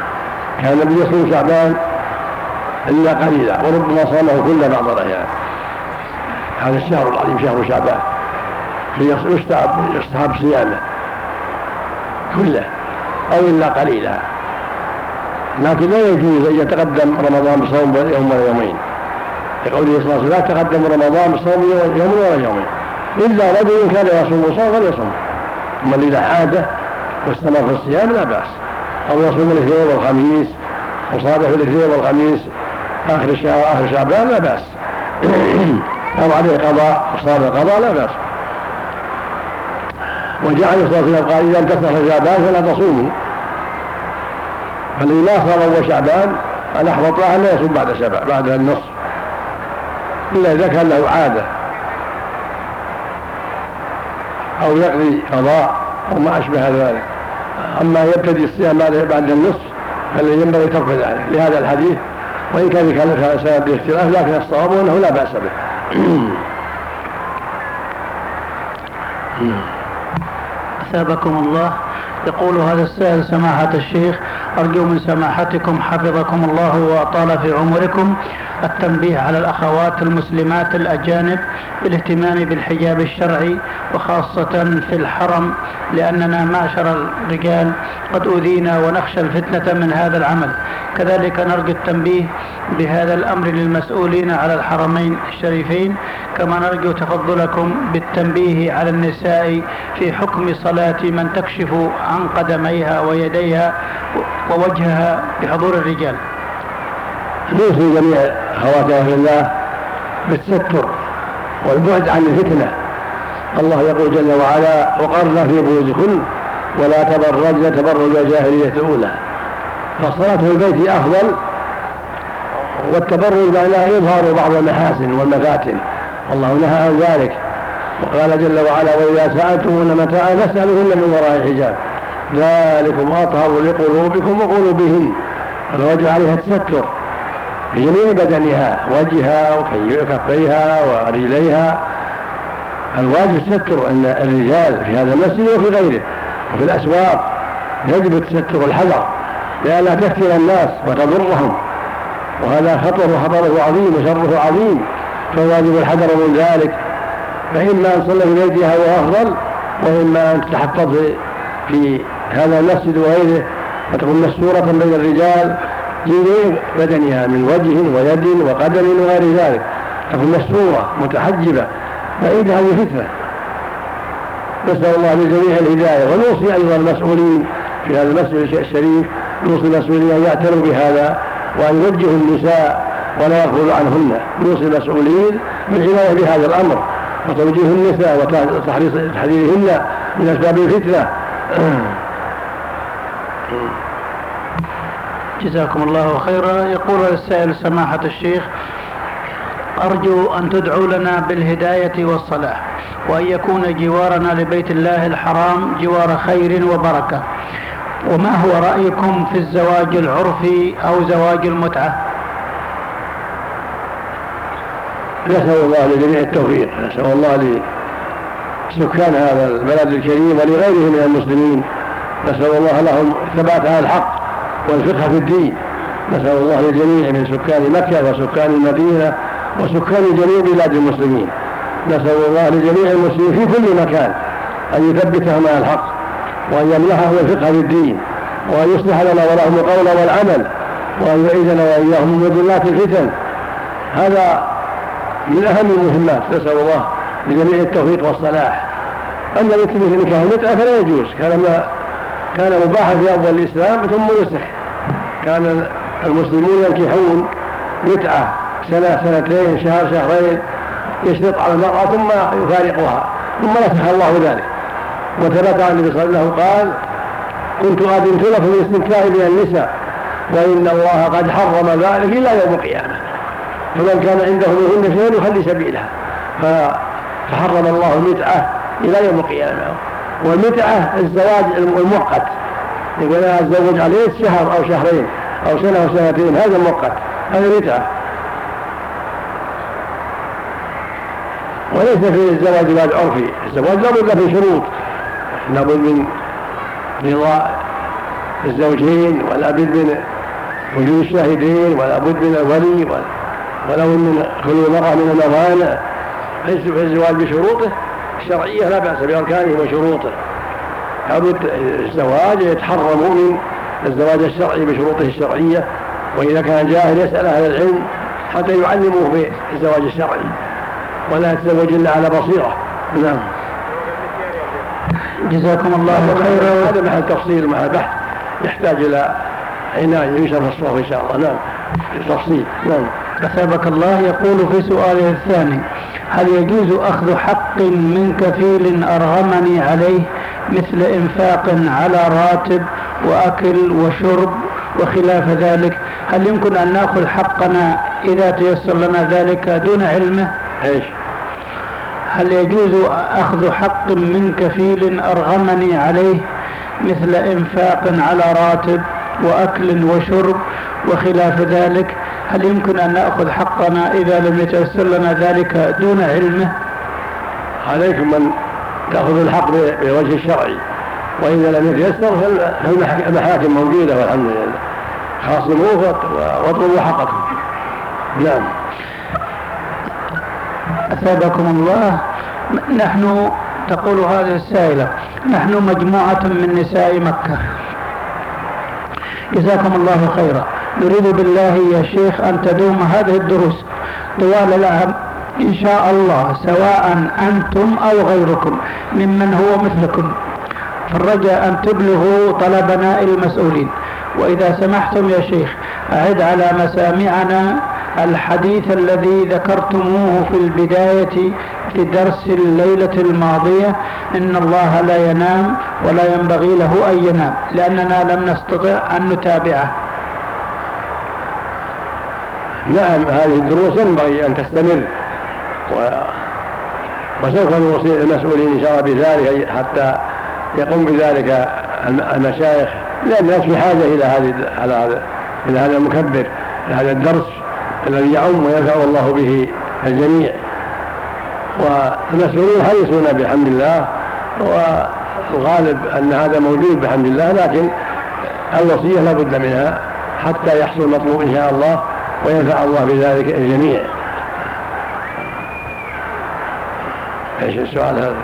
كان النبي يصوم شعبان إلا قليلا، وربما صامه كل بعض الأيام. هذا الشهر العظيم شهر شعبان يستحب صيامه كله أو إلا قليلا، لكن لا يجوز أن يتقدم رمضان بصوم يوم ولا يومين، لقوله صلى الله عليه وسلم: لا تقدم رمضان بصوم يوم ولا يومين، إلا رجل كان يصوم صوم فليصوم، أما إذا حاجة واستمر في الصيام لا بأس، أو يصوم الاثنين والخميس وصادف الاثنين والخميس آخر الشهر آخر شعبان لا بأس. أو عليه قضاء وصار القضاء لا بأس. وجعل صلى الله عليه وسلم قال إذا انتصف شعبان فلا تصوموا، فالذي ما صار أول شعبان الأحوط له لا يصوم بعد النصف إلا إذا كان له عادة أو يقضي قضاء أو ما أشبه ذلك. أما يبتدي الصيام بعد النصف فالذي ينبغي ترك ذلك لهذا الحديث، وإن كان سبب الاختلاف لكن الصواب أنه لا بأس به. أثابكم الله. يقول هذا السائل: سماحة الشيخ، أرجو من سماحتكم حفظكم الله وأطال في عمركم التنبيه على الأخوات المسلمات الأجانب بالاهتمام بالحجاب الشرعي وخاصة في الحرم، لأننا معشر الرجال قد أوذينا ونخشى الفتنة من هذا العمل. كذلك نرجو التنبيه بهذا الأمر للمسؤولين على الحرمين الشريفين، كما نرجو تفضلكم بالتنبيه على النساء في حكم صلاة من تكشف عن قدميها ويديها ووجهها بحضور الرجال. نوصي جميع أخوات أهل الله بالتستر والبعد عن الفتنة. الله يقول جل وعلا: وقرن في بيوتكن ولا تبرجن تبرج الجاهلية الأولى. فالصلاة في البيت أفضل، والتبرج معناه يظهر بعض المحاسن والمفاتن، والله نهى عن ذلك. وقال جل وعلا: وإذا سألتمون متاعا فاسألوهن من وراء الحجاب ذلكم أطهر لقلوبكم وقلوبهن. الواجب عليها التستر بجميع بدنها، وجهها وكفيها ورجليها. الواجب التستر أن الرجال في هذا المسجد وفي غيره وفي الأسواق يجب التستر والحذر لئلا تفتن الناس وتضرهم، وهذا خطره عظيم وشره عظيم، فالواجب الحذر من ذلك. فإما أن تصلي في بيتها هو أفضل، وإما أن تتحفظ في هذا المسجد وغيره وتكون مستورة بين الرجال جميع بدنها من وجه ويد وقدم وغير ذلك، تكون مستورة متحجبة بعيد عن الفتنة. نسأل الله للجميع الهداية. ونوصي أيضا المسؤولين في هذا المسجد الشريف، نوصي المسؤولين أن يعتنوا بهذا وأن يوجهوا النساء ولا يغفلوا عنهن. نوصي المسؤولين بالعناية بهذا الأمر وتوجيه النساء وتحذيرهن من أسباب الفتنة. جزاكم الله خيرا. يقول السائل: سماحة الشيخ، أرجو أن تدعوا لنا بالهداية والصلاح، وأن يكون جوارنا لبيت الله الحرام جوار خير وبركة. وما هو رأيكم في الزواج العرفي أو زواج المتعة؟ نسأل الله لجميع التوفيق، نسأل الله لسكان هذا البلد الكريم ولغيرهم من المسلمين، نسأل الله لهم الثبات على الحق والفقه في الدين. نسأل الله للجميع من سكان مكة وسكان المدينة وسكان جميع بلاد المسلمين، نسأل الله لجميع المسلمين في كل مكان أن يثبتهم على الحق وأن يمنحهم الفقه في الدين، وأن يصلح لنا ولهم القول والعمل، وأن يعيذنا وإياهم من مضلات الفتن. هذا من أهم المهمات. نسأل الله لجميع التوفيق والصلاح. أما مثل نكاح المتعة فلا يجوز، كان مباحا في أول الإسلام ثم نسخ. كان المسلمون ينكحون متعة سنة سنتين شهر شهرين، يشرط على المرأة ثم يفارقها، ثم نسخ الله ذلك. وثبت عن النبي صلى الله عليه وسلم قال: كنت أذنت لكم بالاستمتاع من النساء وإن الله قد حرم ذلك إلى يوم القيامة، فمن كان عنده منهن شيء يخلي سبيلها. فحرم الله المتعة إلى يوم القيامة. والمتعة الزواج المؤقت، يقول أنا أتزوج عليه شهر أو شهرين أو سنة أو سنتين، هذا مؤقت، هذا متعة. وليس في الزواج زواج عرفي. الزواج لابد له شروط، لابد من رضا الزوجين، ولا بد من وجود الشاهدين، ولا بد من الولي، ولو من خلو المرأة من الموانع. الزواج بشروطه الشرعية لا بأس بأركانه وشروطه. الزواج يتحرم من الزواج الشرعي بشروطه الشرعية، وإذا كان جاهل يسأل أهل العلم حتى يعلموه في الزواج الشرعي، ولا يتزوج إلا على بصيرة. نعم. جزاكم الله خيرا. هذا محل تفصيل محل بحث يحتاج إلى عناية يشرح الصوف إن شاء الله. نعم. بالتفصيل. نعم. أثابك الله. يقول في سؤاله الثاني: هل يجوز أخذ حق من كفيل أرغمني عليه مثل إنفاق على راتب وأكل وشرب وخلاف ذلك؟ هل يمكن أن نأخذ حقنا إذا تيسر لنا ذلك دون علمه؟ إيش؟ هل يجوز أخذ حق من كفيل أرغمني عليه مثل إنفاق على راتب وأكل وشرب وخلاف ذلك؟ هل يمكن أن نأخذ حقنا إذا لم يتيسر لنا ذلك دون علمه؟ عليكم أن تأخذ الحق بوجه الشرعي، وإذا لم يتيسر فالمحاكم موجودة والحمد لله، خاصموه واطلبوا حقكم. نعم. أثابكم الله. نحن، تقول هذه السائلة: نحن مجموعة من نساء مكة، جزاكم الله خيرا، نريد بالله يا شيخ أن تدوم هذه الدروس طوال العام إن شاء الله، سواء أنتم أو غيركم ممن هو مثلكم، فالرجاء أن تبلغوا طلبنا المسؤولين. وإذا سمحتم يا شيخ أعد على مسامعنا الحديث الذي ذكرتموه في البداية في درس الليلة الماضية: إن الله لا ينام ولا ينبغي له أن ينام، لأننا لم نستطع أن نتابعه. نعم، هذه الدروس ينبغي أن تستمر، وسوف نوصي المسؤولين إن شاء الله بذلك حتى يقوم بذلك المشايخ، لأن الناس في حاجة إلى هذا المكبر، هذا الدرس الذي يعم وينفع الله به الجميع. والمسؤولين حريصون بحمد الله، والغالب أن هذا موجود بحمد الله، لكن الوصية لا بد منها حتى يحصل المطلوب إن شاء الله وينفع الله بذلك الجميع. ايش السؤال هذا؟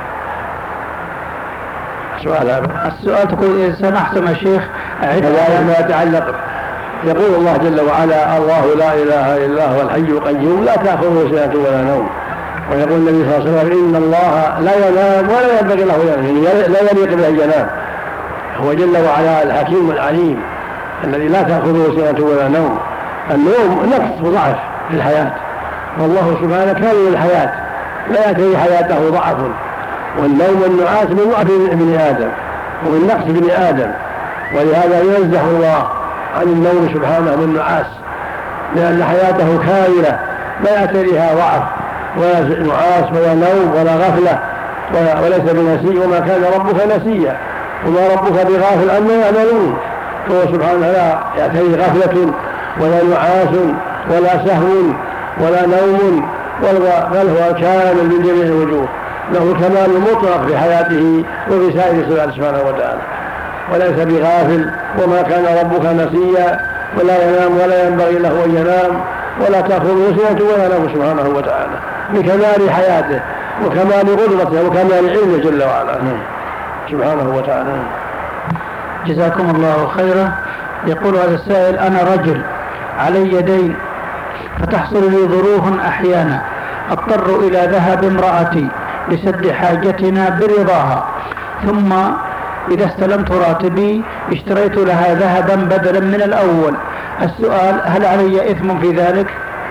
السؤال تقول: إذا سمحتم يا شيخ كذلك ما يتعلق، يقول الله جل وعلا: الله لا إله إلا هو الحي القيوم لا تأخذه سنة ولا نوم. ويقول النبي صلى الله عليه وسلم: إن الله لا ينام ولا ينبغي له ينام، لا يليق به ينام. هو جل وعلا الحكيم العليم الذي لا تأخذه سنة ولا نوم. النوم نقص وضعف في الحياة، والله سبحانه كامل الحياة لا يأتي حياته ضعف، والنوم والنعاس من ضعف ابن آدم ومن نقص ابن آدم، ولهذا ينزه الله عن النوم سبحانه والنعاس، لأن حياته كاملة لا يأتي لها ضعف ولا نعاس ولا نوم ولا غفلة وليس بنسي، وما كان ربك نسيا وما ربك بغافل عما يعملون. فهو سبحانه لا يأتي غفلة ولا نعاس ولا سهو ولا نوم، بل هو كامل من جميع الوجوه، له الكمال المطلق في حياته وفي سائر صفاته سبحانه وتعالى، وليس بغافل. وما كان ربك نسيا، ولا ينام ولا ينبغي له أن ينام، ولا تأخذه سنة ولا نوم سبحانه وتعالى، بكمال حياته وكمال قدرته وكمال علمه جل وعلا سبحانه وتعالى. جزاكم الله خيرا. يقول هذا السائل: أنا رجل علي دين، فتحصل لي ظروف أحيانا أضطر إلى ذهاب امرأتي لسد حاجتنا برضاها، ثم إذا استلمت راتبي اشتريت لها ذهبا بدلا من الأول. السؤال: هل علي إثم في ذلك؟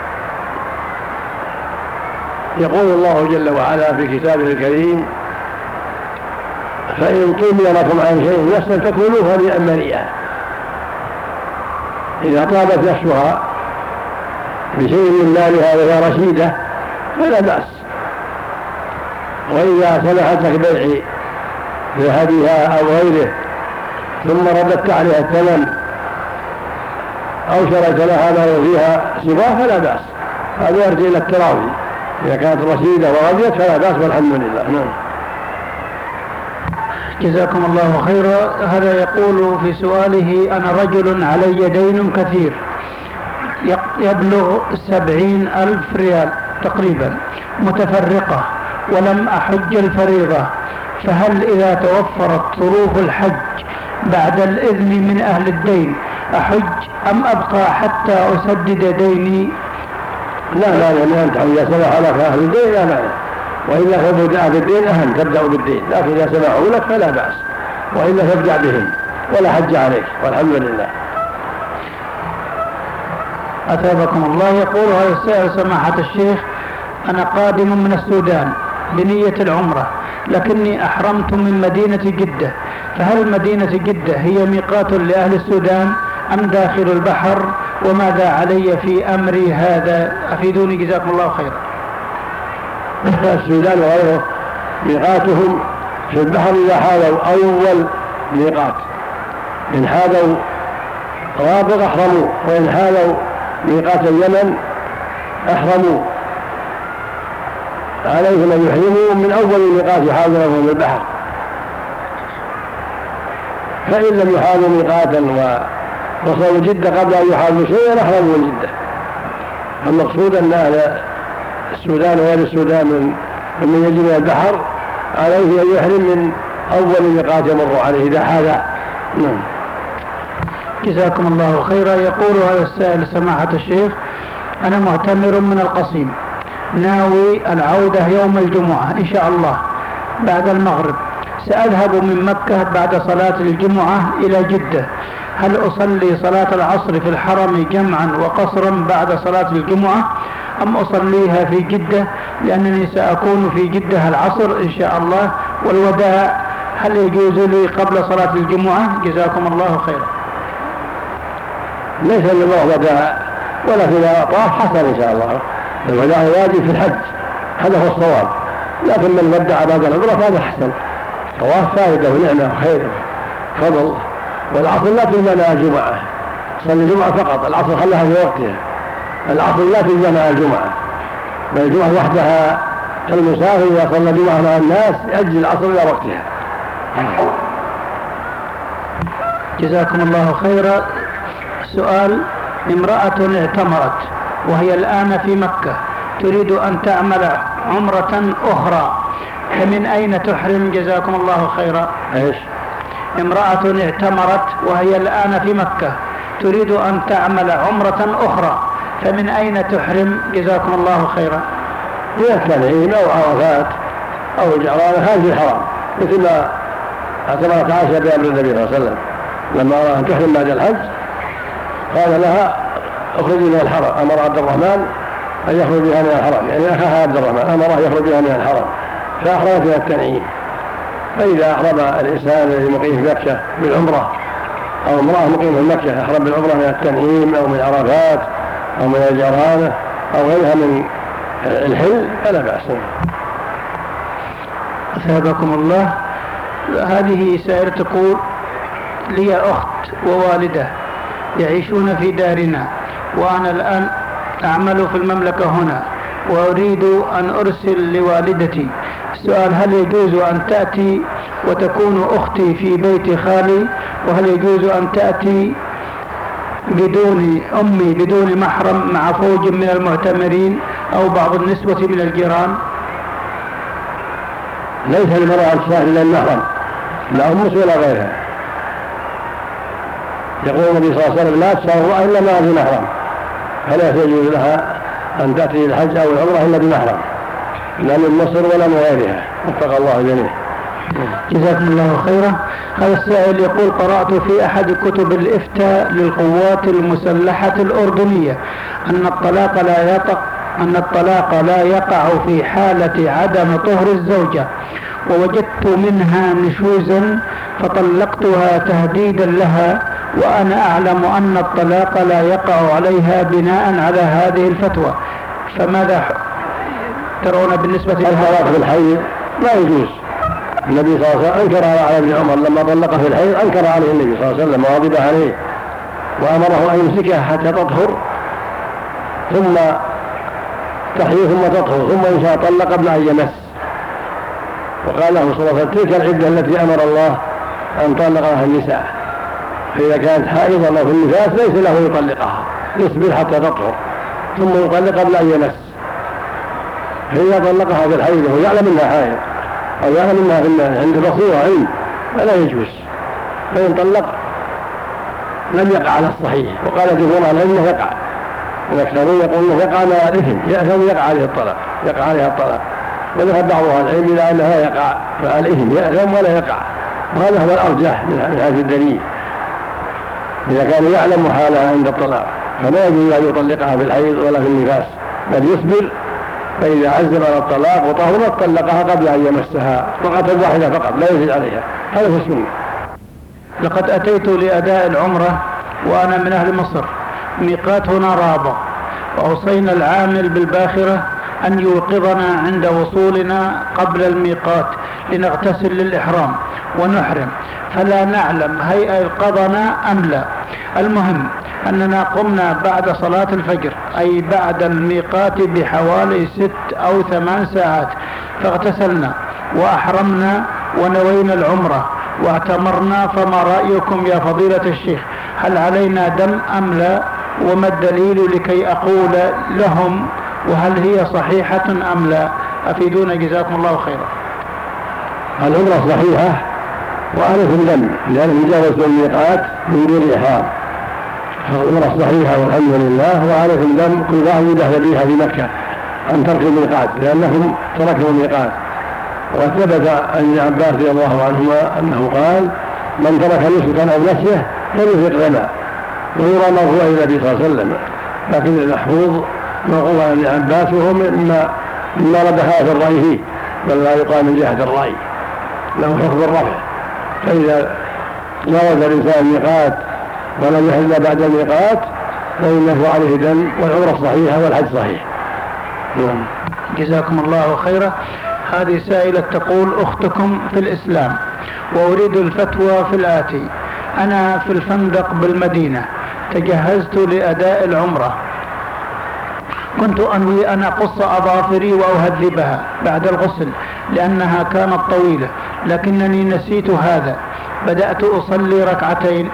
يقول الله جل وعلا في كتابه الكريم: فإن طيب لكم عن شيء نفسا فكلوه هنيئا مريئا. إذا طابت نفسها بشيء من مالها وهي رشيدة فلا بأس، وإذا سمحت لك بيع ذهبها أو غيره ثم رددت عليها الثمن أو شريت لها ما فيها سواه فلا بأس، هذا يرجع إلى التراضي. إذا كانت رشيدة ورضيت فلا بأس والحمد لله. نعم. جزاكم الله خيرا. هذا يقول في سؤاله: أنا رجل علي دين كثير يبلغ 70,000 ريال تقريبا متفرقة، ولم أحج الفريضة، فهل إذا توفرت ظروف الحج بعد الإذن من أهل الدين أحج أم أبقى حتى أسدد ديني؟ لا لأن أنت إذا سمح لك أهل الدين لا مانع، وإذا فبد أهل الدين أهم تبدأ بالدين، لكن إذا سمحوا لك فلا بأس، وإلا تبدأ بهم ولا حج عليك والحمد لله. أثابكم الله. يقول هذا السائل: سماحة الشيخ، أنا قادم من السودان بنية العمرة، لكني أحرمت من مدينة جدة، فهل مدينة جدة هي ميقات لأهل السودان أم داخل البحر؟ وماذا علي في أمري هذا؟ أفيدوني جزاكم الله خيرا. السودان وغيره ميقاتهم في البحر إذا حاذوا أول ميقات، إن حاذوا رابغ أحرموا، وإن حاذوا ميقات اليمن أحرموا. عليهم أن يحرموا من أول ميقات يحاذونه من البحر، فإن لم يحاذوا ميقاتا ووصلوا جدة قبل أن يحاذوا شيئا أحرموا من جدة. المقصود أن أهل السودان وغير السودان من يجي من البحر عليه أن يحرم من أول ميقات يمر عليه إذا حاذى. نعم. جزاكم الله خيرا. يقول هذا السائل: سماحة الشيخ، أنا معتمر من القصيم، ناوي العودة يوم الجمعة إن شاء الله بعد المغرب، سأذهب من مكة بعد صلاة الجمعة إلى جدة، هل أصلي صلاة العصر في الحرم جمعا وقصرا بعد صلاة الجمعة أم أصليها في جدة، لأنني سأكون في جدة العصر إن شاء الله، والوداع هل يجوز لي قبل صلاة الجمعة؟ جزاكم الله خيرا. ليس لله وداع ولا في طواف حسن إن شاء الله، الوداع واجب في الحج، هذا هو الصواب، لكن من ودع بعد العمرة هذا حسن، طواف فائدة ونعمة وخير فضل. والعصر لا تجمع الجمعة، صلي الجمعة فقط، العصر خلها في وقتها، العصر لا تجمع الجمعة، بل الجمعة وحدها كالمسافر إذا صلى الجمعة مع الناس يأجل العصر إلى وقتها. جزاكم الله خيرا. سؤال: امرأة اعتمرت وهي الآن في مكة تريد أن تعمل عمرة أخرى، فمن أين تحرم؟ جزاكم الله خيرا. ايش؟ امرأة اعتمرت وهي الآن في مكة تريد أن تعمل عمرة أخرى، فمن أين تحرم؟ جزاكم الله خيرا. هي التنعيم أو عرفات أو الجعرانة خارج الحرام، مثل ما اعتمرت عائشة بأمر النبي صلى الله عليه وسلم لما أراد أن تحرم بعد الحج قال لها اخرجي من الحرم، أمر عبد الرحمن أن يخرج بها من الحرم، يعني أخاها عبد الرحمن أمره يخرج بها من الحرم، فأحرمت من التنعيم. فإذا أحرم الإنسان المقيم في مكة بالعمرة أو امرأة مقيمة في مكة أحرم بالعمرة من التنعيم أو من عرفات أو من الجعرانة أو غيرها من الحل فلا بأس. أثابكم الله. هذه سائلة تقول: لي أخت ووالدة يعيشون في دارنا، وأنا الآن أعمل في المملكة هنا، وأريد أن أرسل لوالدتي. السؤال: هل يجوز أن تأتي وتكون أختي في بيت خالي، وهل يجوز أن تأتي بدون أمي بدون محرم مع فوج من المعتمرين أو بعض النسوة من الجيران؟ ليس للمرأة أن تسافر إلا المحرم، لا أمس ولا غيرها. يقول النبي صلى الله عليه وسلم: لا تسافر إلا ما في محرم، فلا يجوز لها أن تأتي الحج أو العمرة إلا بمحرم، لا من مصر ولا من غيرها، وفق الله الجميع. جزاكم الله خيرا. هذا السائل يقول: قرأت في أحد كتب الإفتاء للقوات المسلحة الأردنية أن الطلاق لا يقع في حالة عدم طهر الزوجة، ووجدت منها نشوزا فطلقتها تهديدا لها، وأنا أعلم أن الطلاق لا يقع عليها بناء على هذه الفتوى، فماذا ترون بالنسبة للطلاق في الحيض؟ لا يجوز. النبي صلى الله عليه وسلم أنكر على ابن عمر لما طلق في الحيض، أنكر عليه النبي صلى الله عليه وسلم وغضب عليه وأمره أن يمسكها حتى تطهر ثم تحيي ثم تطهر، ثم إن شاء طلق قبل أن يمس. وقال له صلى الله عليه وسلم: تلك العدة التي أمر الله أن طلق لها النساء، فإذا كانت حائضا أو في النفاس ليس له يطلقها، يصبر حتى تطهر ثم يطلق قبل أن يمس. فإذا طلقها في الحيض وهو يعلم أنها حائض أو يعلم أنها عند بصيرة علم فلا يجوز، فإن طلق لم يقع على الصحيح. وقال جمهور على أنه يقع، والأكثرون يقولون يقع على الإثم، يأثم يقع عليه الطلاق، يقع عليها الطلاق. وذهب بعض أهل العلم إلى أنها يقع فعل الإثم، يأثم ولا يقع، وهذا هو الأرجح من هذا الدليل إذا كان يعلم حالها عند الطلاق. فلا يجوز أن يطلقها في الحيض ولا في النفاس، بل يصبر، فإذا عزم على الطلاق وطهرت طلقها قبل أن يمسها طلقة واحدة فقط لا يزيد عليها. هذا هو السنة. لقد أتيت لأداء العمرة وأنا من أهل مصر، ميقات هنا رابغ، وأوصينا العامل بالباخرة أن يوقظنا عند وصولنا قبل الميقات لنغتسل للإحرام ونحرم، فلا نعلم هل أيقظنا أم لا. المهم أننا قمنا بعد صلاة الفجر، أي بعد الميقات بحوالي 6 أو 8 ساعات، فاغتسلنا وأحرمنا ونوينا العمرة واعتمرنا. فما رأيكم يا فضيلة الشيخ، هل علينا دم أم لا؟ وما الدليل لكي أقول لهم وهل هي صحيحة أم لا؟ أفيدونا جزاكم الله خيرا. العمرة صحيحة وعليكم دم لأنهم جاوزوا الميقات من دون إحرام. العمرة صحيحة والحمد لله، وعليكم دم كل واحد يدخل بها في مكة عن ترك الميقات لأنهم تركوا الميقات. وثبت عن ابن عباس رضي الله عنهما أنه قال: من ترك نسكا أو نسيه فليفرق لنا، ويرى مرفوع إلى النبي صلى الله عليه وسلم، لكن المحفوظ موقوف عن ابن عباس وهو مما رد خلاف الرأي فيه، بل لا يقال من جهة الرأي، له حكم الرفع. فإذا جاوز الإنسان الميقات ولم يحل بعد الميقات فإنه عليه دم، والعمرة صحيحة والحج صحيح. جزاكم الله خيرا. هذه سائلة تقول: أختكم في الإسلام وأريد الفتوى في الآتي. أنا في الفندق بالمدينة، تجهزت لأداء العمرة، كنت أنوي أن أقص أظافري وأهذبها بعد الغسل لأنها كانت طويلة، لكنني نسيت هذا. بدأت أصلي ركعتي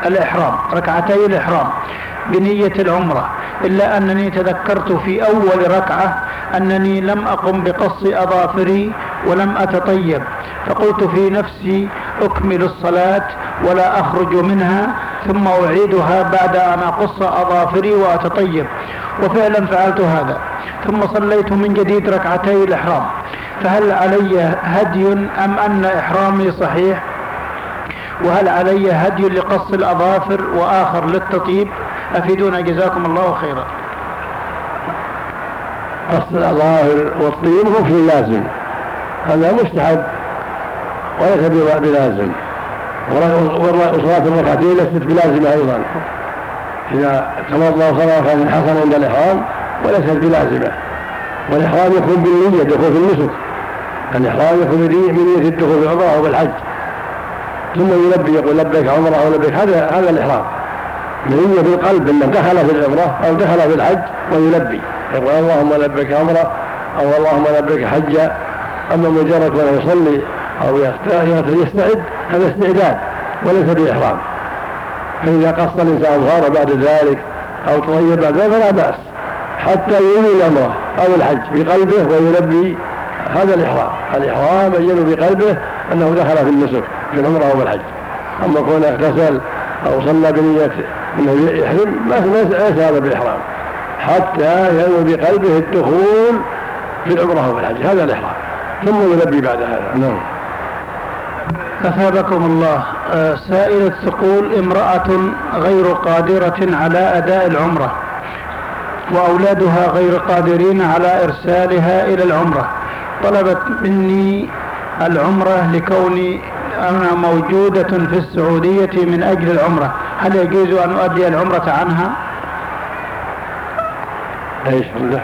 الإحرام بنية العمرة، إلا أنني تذكرت في أول ركعة أنني لم أقم بقص أظافري ولم أتطيب، فقلت في نفسي أكمل الصلاة ولا أخرج منها ثم أعيدها بعد أن أقص أظافري وأتطيب، وفعلا فعلت هذا، ثم صليت من جديد ركعتي الإحرام. فهل علي هدي أم أن إحرامي صحيح؟ وهل علي هدي لقص الأظافر وآخر للتطيب؟ أفيدونا جزاكم الله خيرا. قص الأظافر والطيب هو في لازم، هذا مستحب وليس بلازم، وصلاة الركعتين ليست بلازمة أيضا. إذا توضأ وصلى ركعة حسن عند الإحرام وليست بلازمة، والإحرام يكون بالنية دخول في النسك، الإحرام يكون بنية الدخول في العمرة أو بالحج، ثم يلبي يقول لبيك عمرة أو لبيك، هذا الإحرام نية بالقلب أنه دخل في العمرة أو دخل في الحج ويلبي يقول اللهم لبيك عمرة أو اللهم لبيك حجة. أما مجرد أن يصلي أو يستعد هذا استعداد وليس بإحرام. فإذا قص الإنسان ظهره بعد ذلك أو تطيب بعد ذلك فلا بأس حتى ينوي العمرة أو الحج بقلبه ويلبي، هذا الإحرام ينوي بقلبه أنه دخل في النسك في العمرة أو الحج. أما كونه اغتسل أو صلى بنية أنه يحرم ليس هذا بالإحرام، حتى ينوي بقلبه الدخول في العمرة أو الحج، هذا الإحرام، ثم يلبي بعد هذا. نعم. أثابكم الله. سائلة تقول: امرأة غير قادرة على أداء العمرة وأولادها غير قادرين على إرسالها إلى العمرة، طلبت مني العمرة لكوني أنا موجودة في السعودية من أجل العمرة، هل يجوز أن أؤدي العمرة عنها؟ ايش الله؟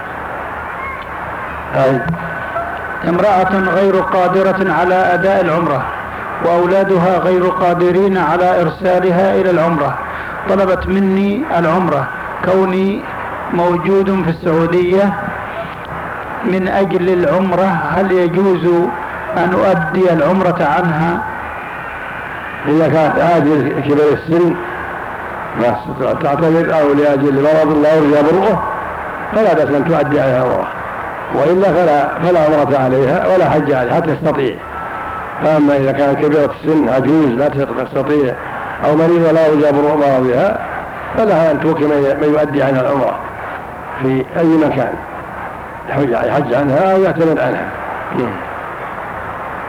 امرأة غير قادرة على أداء العمرة وأولادها غير قادرين على إرسالها إلى العمرة، طلبت مني العمرة كوني موجود في السعودية من أجل العمرة، هل يجوز أن أؤدي العمرة عنها؟ إذا كانت آجل كبر السن تعتمد أو لأجل مرض الله يرجى برؤه فلا بأس أن تؤدي عليها عمرة، وإلا فلا عمرة عليها ولا حج عليها حتى تستطيع. فأما إذا كانت كبيرة السن عجوز لا تستطيع أو مريضة لا يرجى برؤ مرضها فلها أن توكل من يؤدي عنها العمرة في أي مكان يحج عنها أو يعتمد عنها.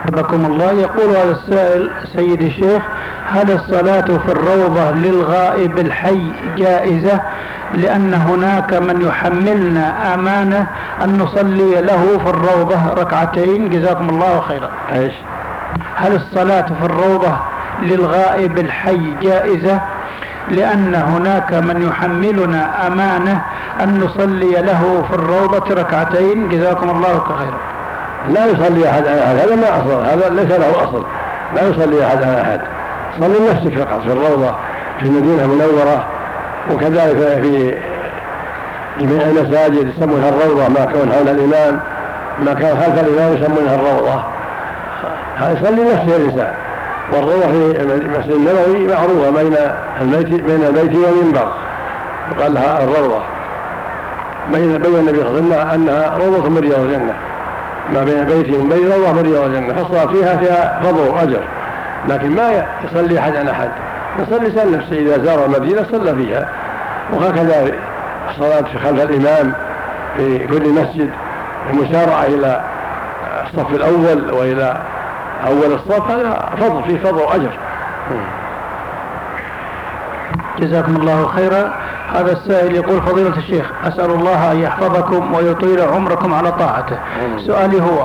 حفظكم الله. يقول هذا السائل: سيدي الشيخ، هل الصلاة في الروضة للغائب الحي جائزة؟ لأن هناك من يحملنا أمانة أن نصلي له في الروضة ركعتين، جزاكم الله خيرا. ايش؟ هل الصلاة في الروضة للغائب الحي جائزة؟ لأن هناك من يحملنا أمانة أن نصلي له في الروضة ركعتين، جزاكم الله خيرا. لا يصلي أحد على أحد، هذا ما أصل، هذا ليس له أصل. لا يصلي أحد على أحد، صلي نفسك فقط في الروضة في المدينة المنورة، وكذلك في جميع المساجد يسمونها الروضة، ما كان حول الإمام، ما كان خلف الإمام يسمونها الروضة. يصلي نفسه الإنسان. والروضة في المسجد النبوي معروفة بين البيت والمنبر، وقال لها الروضة. بين النبي صلى الله عليه وسلم أنها روضة من رياض الجنة، ما بين بيتي وبين روضة من رياض الجنة، فالصلاة فيها فضل وأجر، لكن ما يصلي أحد عن أحد. يصلي سن نفسه إذا زار المدينة صلى فيها. وهكذا الصلاة في خلف الإمام في كل مسجد، المسارعة إلى الصف الأول وإلى أول الصف، هذا فضل، فيه فضل وأجر. جزاكم الله خيرا. هذا السائل يقول: فضيلة الشيخ، أسأل الله أن يحفظكم ويطيل عمركم على طاعته. سؤالي هو: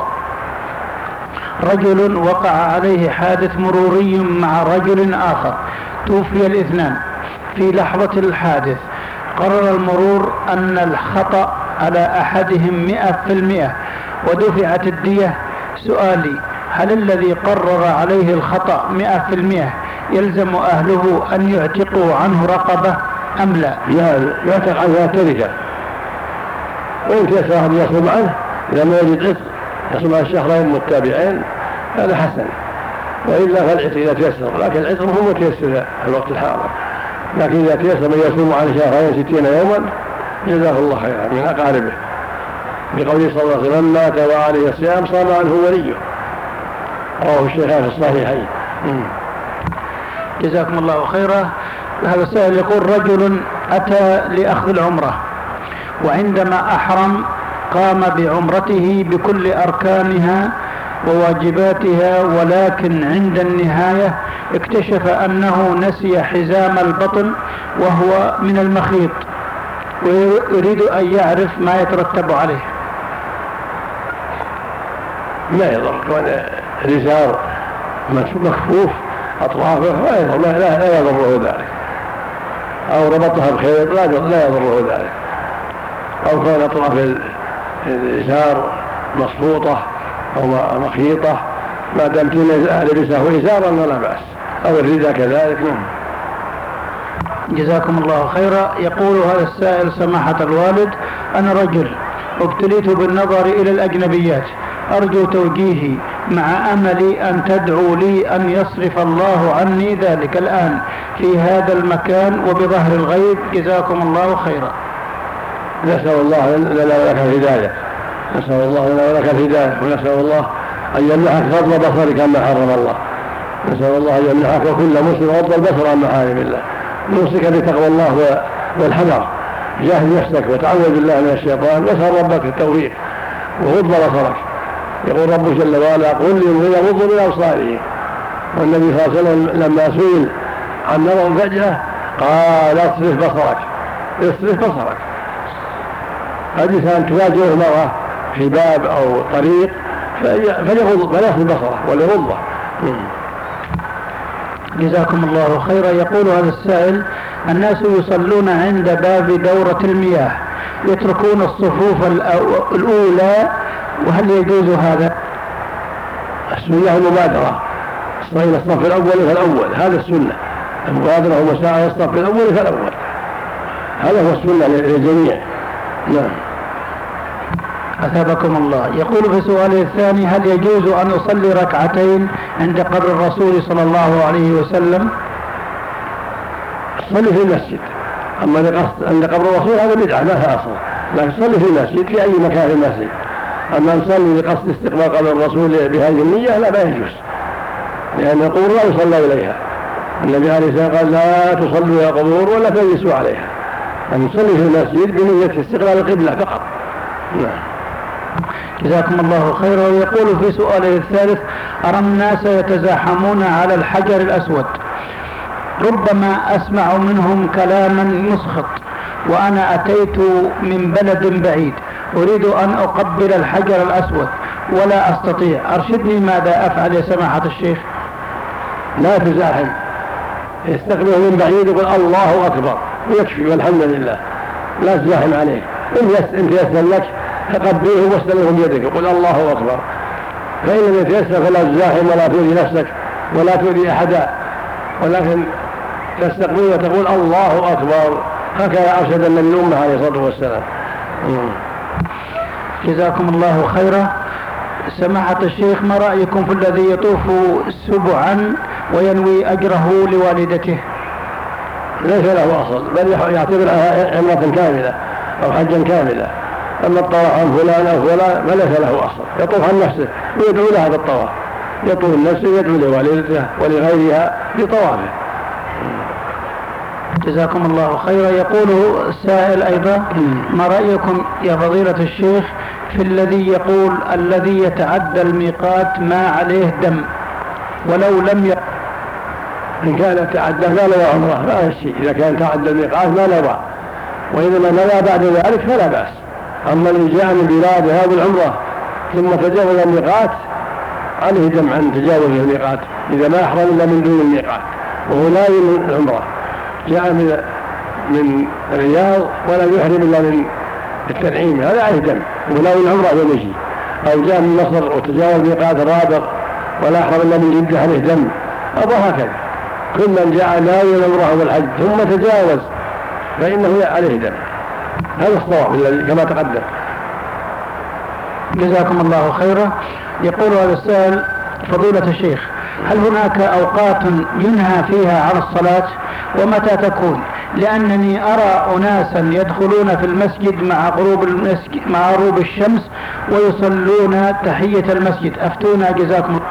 رجل وقع عليه حادث مروري مع رجل آخر، توفي الاثنان في لحظة الحادث، قرر المرور أن الخطأ على أحدهم 100% ودفعت الدية. سؤالي: هل الذي قرر عليه الخطأ 100% يلزم أهله أن يعتقوا عنه رقبة أم لا؟ يعتق عنها تركة، وإن تيسر أحد يصوم عنه، إذا ما يجد عتق يصوم عن الشهرين متتابعين هذا حسن، وإلا فالعتق إذا تيسر، لكن العتق هو متيسر في الوقت الحاضر، لكن إذا تيسر من يصوم عن شهرين 60 يوما جزاه الله خيرا من أقاربه، بقوله صلى الله عليه وسلم: من مات وعليه الصيام صام عنه وليه، رواه الشيخان في الصحيحين. جزاكم الله خيرا. هذا السائل يقول: رجل أتى لأخذ العمرة، وعندما أحرم قام بعمرته بكل أركانها وواجباتها، ولكن عند النهاية اكتشف أنه نسي حزام البطن وهو من المخيط، ويريد أن يعرف ما يترتب عليه. لا يضر، كون الإزار مكفوف أطرافه لا يضره ذلك، أو ربطها بخيط لا يضره ذلك، أو كان أطراف الإزار مصفوطة أو مخيطة، ما دام لبسه إزارا ولا بأس، أو الرداء كذلك. جزاكم الله خيرا. يقول هذا السائل: سماحة الوالد، أنا رجل ابتليت بالنظر إلى الأجنبيات، أرجو توجيهي مع أملي أن تدعو لي أن يصرف الله عني ذلك الآن في هذا المكان وبظهر الغيب، جزاكم الله خيرا. نسأل الله لنا ولك الهداية، نسأل الله لنا ولك الهداية، ونسأل الله أن يمنحك فضل بصرك عما حرم الله، نسأل الله أن يمنحك وكل مسلم غض البصر عن محارم الله، نوصيك بتقوى الله والحذر، جاهد نفسك وتعوذ بالله من الشيطان، واسأل ربك التوفيق وغض بصرك. يقول رب جل وعلا: قل للذين يغضوا من أبصارهم. والنبي صلى الله عليه وسلم لما سئل عن نظر فجأة قال: اصرف بصرك، اصرف بصرك. الإنسان تواجهه المرأة في باب أو طريق فليغض بصره وليغضه. جزاكم الله خيرا. يقول هذا السائل: الناس يصلون عند باب دورة المياه، يتركون الصفوف الأولى، وهل يجوز هذا؟ السنة المبادرة إلى الصف الأول فالأول، هذا السنة المبادرة ومساعي الصف الأول فالأول، هذا هو السنة للجميع. نعم. أثابكم الله. يقول في سؤاله الثاني: هل يجوز أن أصلي ركعتين عند قبر الرسول صلى الله عليه وسلم؟ صلي في المسجد، أما عند قبر الرسول هذا بدعة ما لها أصل، لكن صلي في المسجد في أي مكان في المسجد. أما نصلي لقصد استقبال قبر الرسول بهذه النية لا يجوز، لأن القبور لا يصلى إليها. النبي عليه الصلاة والسلام قال: لا تصلوا إلى القبور ولا تجلسوا عليها، أن نصلي في المسجد بنية استقبال القبلة فقط. نعم. جزاكم الله خيرا. ويقول في سؤاله الثالث: أرى الناس يتزاحمون على الحجر الأسود، ربما أسمع منهم كلاما مسخط، وأنا أتيت من بلد بعيد أريد أن أقبل الحجر الأسود ولا أستطيع، أرشدني ماذا أفعل يا سماحة الشيخ؟ لا تزاحم، يستقبله من بعيد يقول الله أكبر ويكفي والحمد لله، لا تزاحم عليه. إن تيسر لك فقبله واستلمه بيدك يقول الله أكبر، فإن لم يتيسر فلا تزاحم ولا تؤذي نفسك ولا تؤذي أحدا، ولكن تستقبله وتقول الله أكبر، هكذا أرشد النبي الأمة عليه الصلاة والسلام. جزاكم الله خيرا. سماحة الشيخ، ما رأيكم في الذي يطوف سبعا وينوي أجره لوالدته؟ ليس له أصل، بل يعتبرها عمرة كاملة أو حجا كاملة. أما الطواف عن فلان أو فلان فليس له أصل، يطوف عن نفسه ويدعو لها بالطواف، يطوف النفس ويدعو لوالدته ولغيرها بطوافه. جزاكم الله خيرا. يقول السائل أيضا: ما رأيكم يا فضيلة الشيخ في الذي يقول الذي يتعدى الميقات ما عليه دم ولو لم إن كان تعدى ما نوى عمره لا شيء، إذا كان تعدى الميقات ما نوى، وإنما نوى بعد ذلك فلا بأس. أما الذي جاء من بلاد هذه العمرة ثم تجاوز الميقات عليه دم عن تجاوز الميقات، إذا ما أحرم إلا من دون الميقات وهو ناوي العمرة، جاء من الرياض ولم يحرم إلا من التنعيم، هذا عليه دم وناوي العمرة يمشي. أو جاء من مصر وتجاوز ميقات الرابغ ولا أحرم إلا من جدة عليه دم، أو هكذا. كل من جاء ناوي العمرة والحج ثم تجاوز فإنه عليه دم، هذا الصواب كما تقدم. جزاكم الله خيرا. يقول هذا السائل: فضيلة الشيخ، هل هناك أوقات ينهى فيها عن الصلاة ومتى تكون؟ لأنني أرى أناسا يدخلون في المسجد مع غروب الشمس ويصلون تحية المسجد، أفتونا جزاكم الله.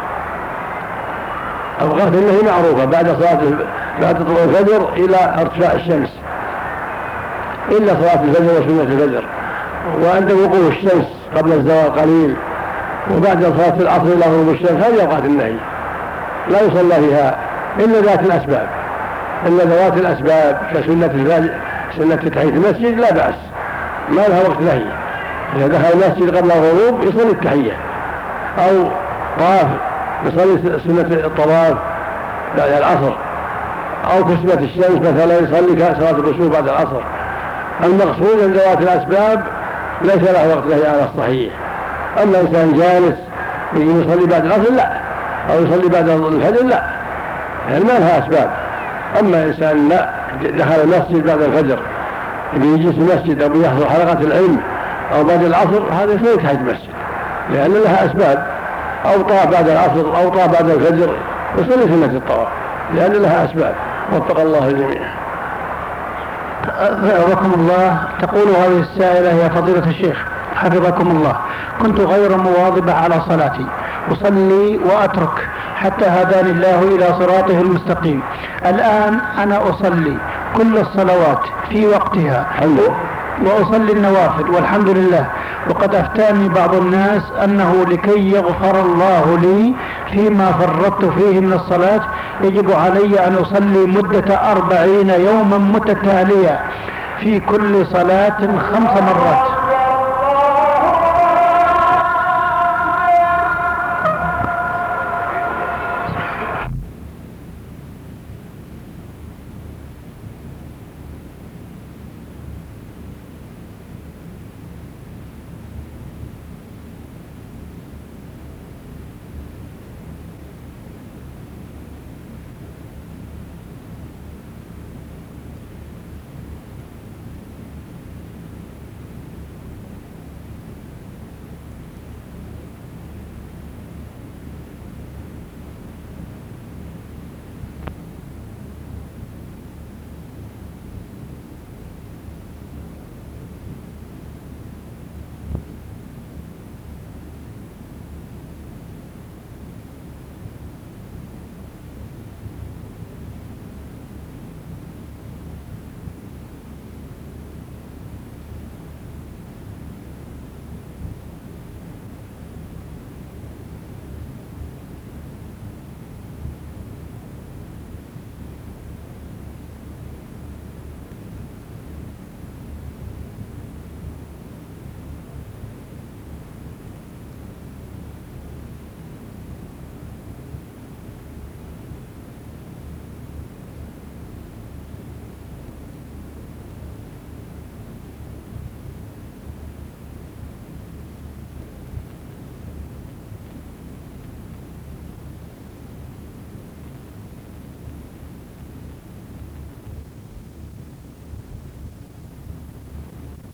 أوقات النهي معروفة بعد طلوع الفجر إلى ارتفاع الشمس، إلا صلاة الفجر وسنة الفجر، وعند وقوع الشمس قبل الزوال قليل، وبعد صلاة العصر إلى غروب الشمس، هذه أوقات النهي لا يصلى فيها إلا ذات الأسباب. إلا ذوات الأسباب كسنة تحية المسجد لا بأس، ما لها وقت نهي. إذا دخل المسجد قبل الغروب يصلي التحية، أو طاف يصلي سنة الطواف بعد العصر، أو كسبة الشمس مثلا يصلي صلاة الكسوف بعد العصر. المقصود أن ذوات الأسباب ليس له وقت نهي على الصحيح. أما إنسان جالس يصلي بعد العصر لا، أو يصلي بعد الفجر لا، يعني ما لها أسباب. أما إنسان لا دخل المسجد بعد الفجر بيجلس المسجد أو بيحضر حلقة العلم أو بعد العصر، هذا يصلي تحت المسجد لأن لها أسباب، أو طاف بعد العصر أو طاف بعد الفجر يصلي سنة الطواف لأن لها أسباب. وفق الله الجميع. حفظكم الله. تقول هذه السائلة: يا فضيلة الشيخ حفظكم الله، كنت غير مواظبة على صلاتي، أصلي وأترك حتى هداني الله إلى صراطه المستقيم. الآن أنا أصلي كل الصلوات في وقتها وأصلي النوافل والحمد لله، وقد أفتاني بعض الناس أنه لكي يغفر الله لي فيما فرطت فيه من الصلاة يجب علي أن أصلي مدة 40 يوما متتالية في كل صلاة 5 مرات.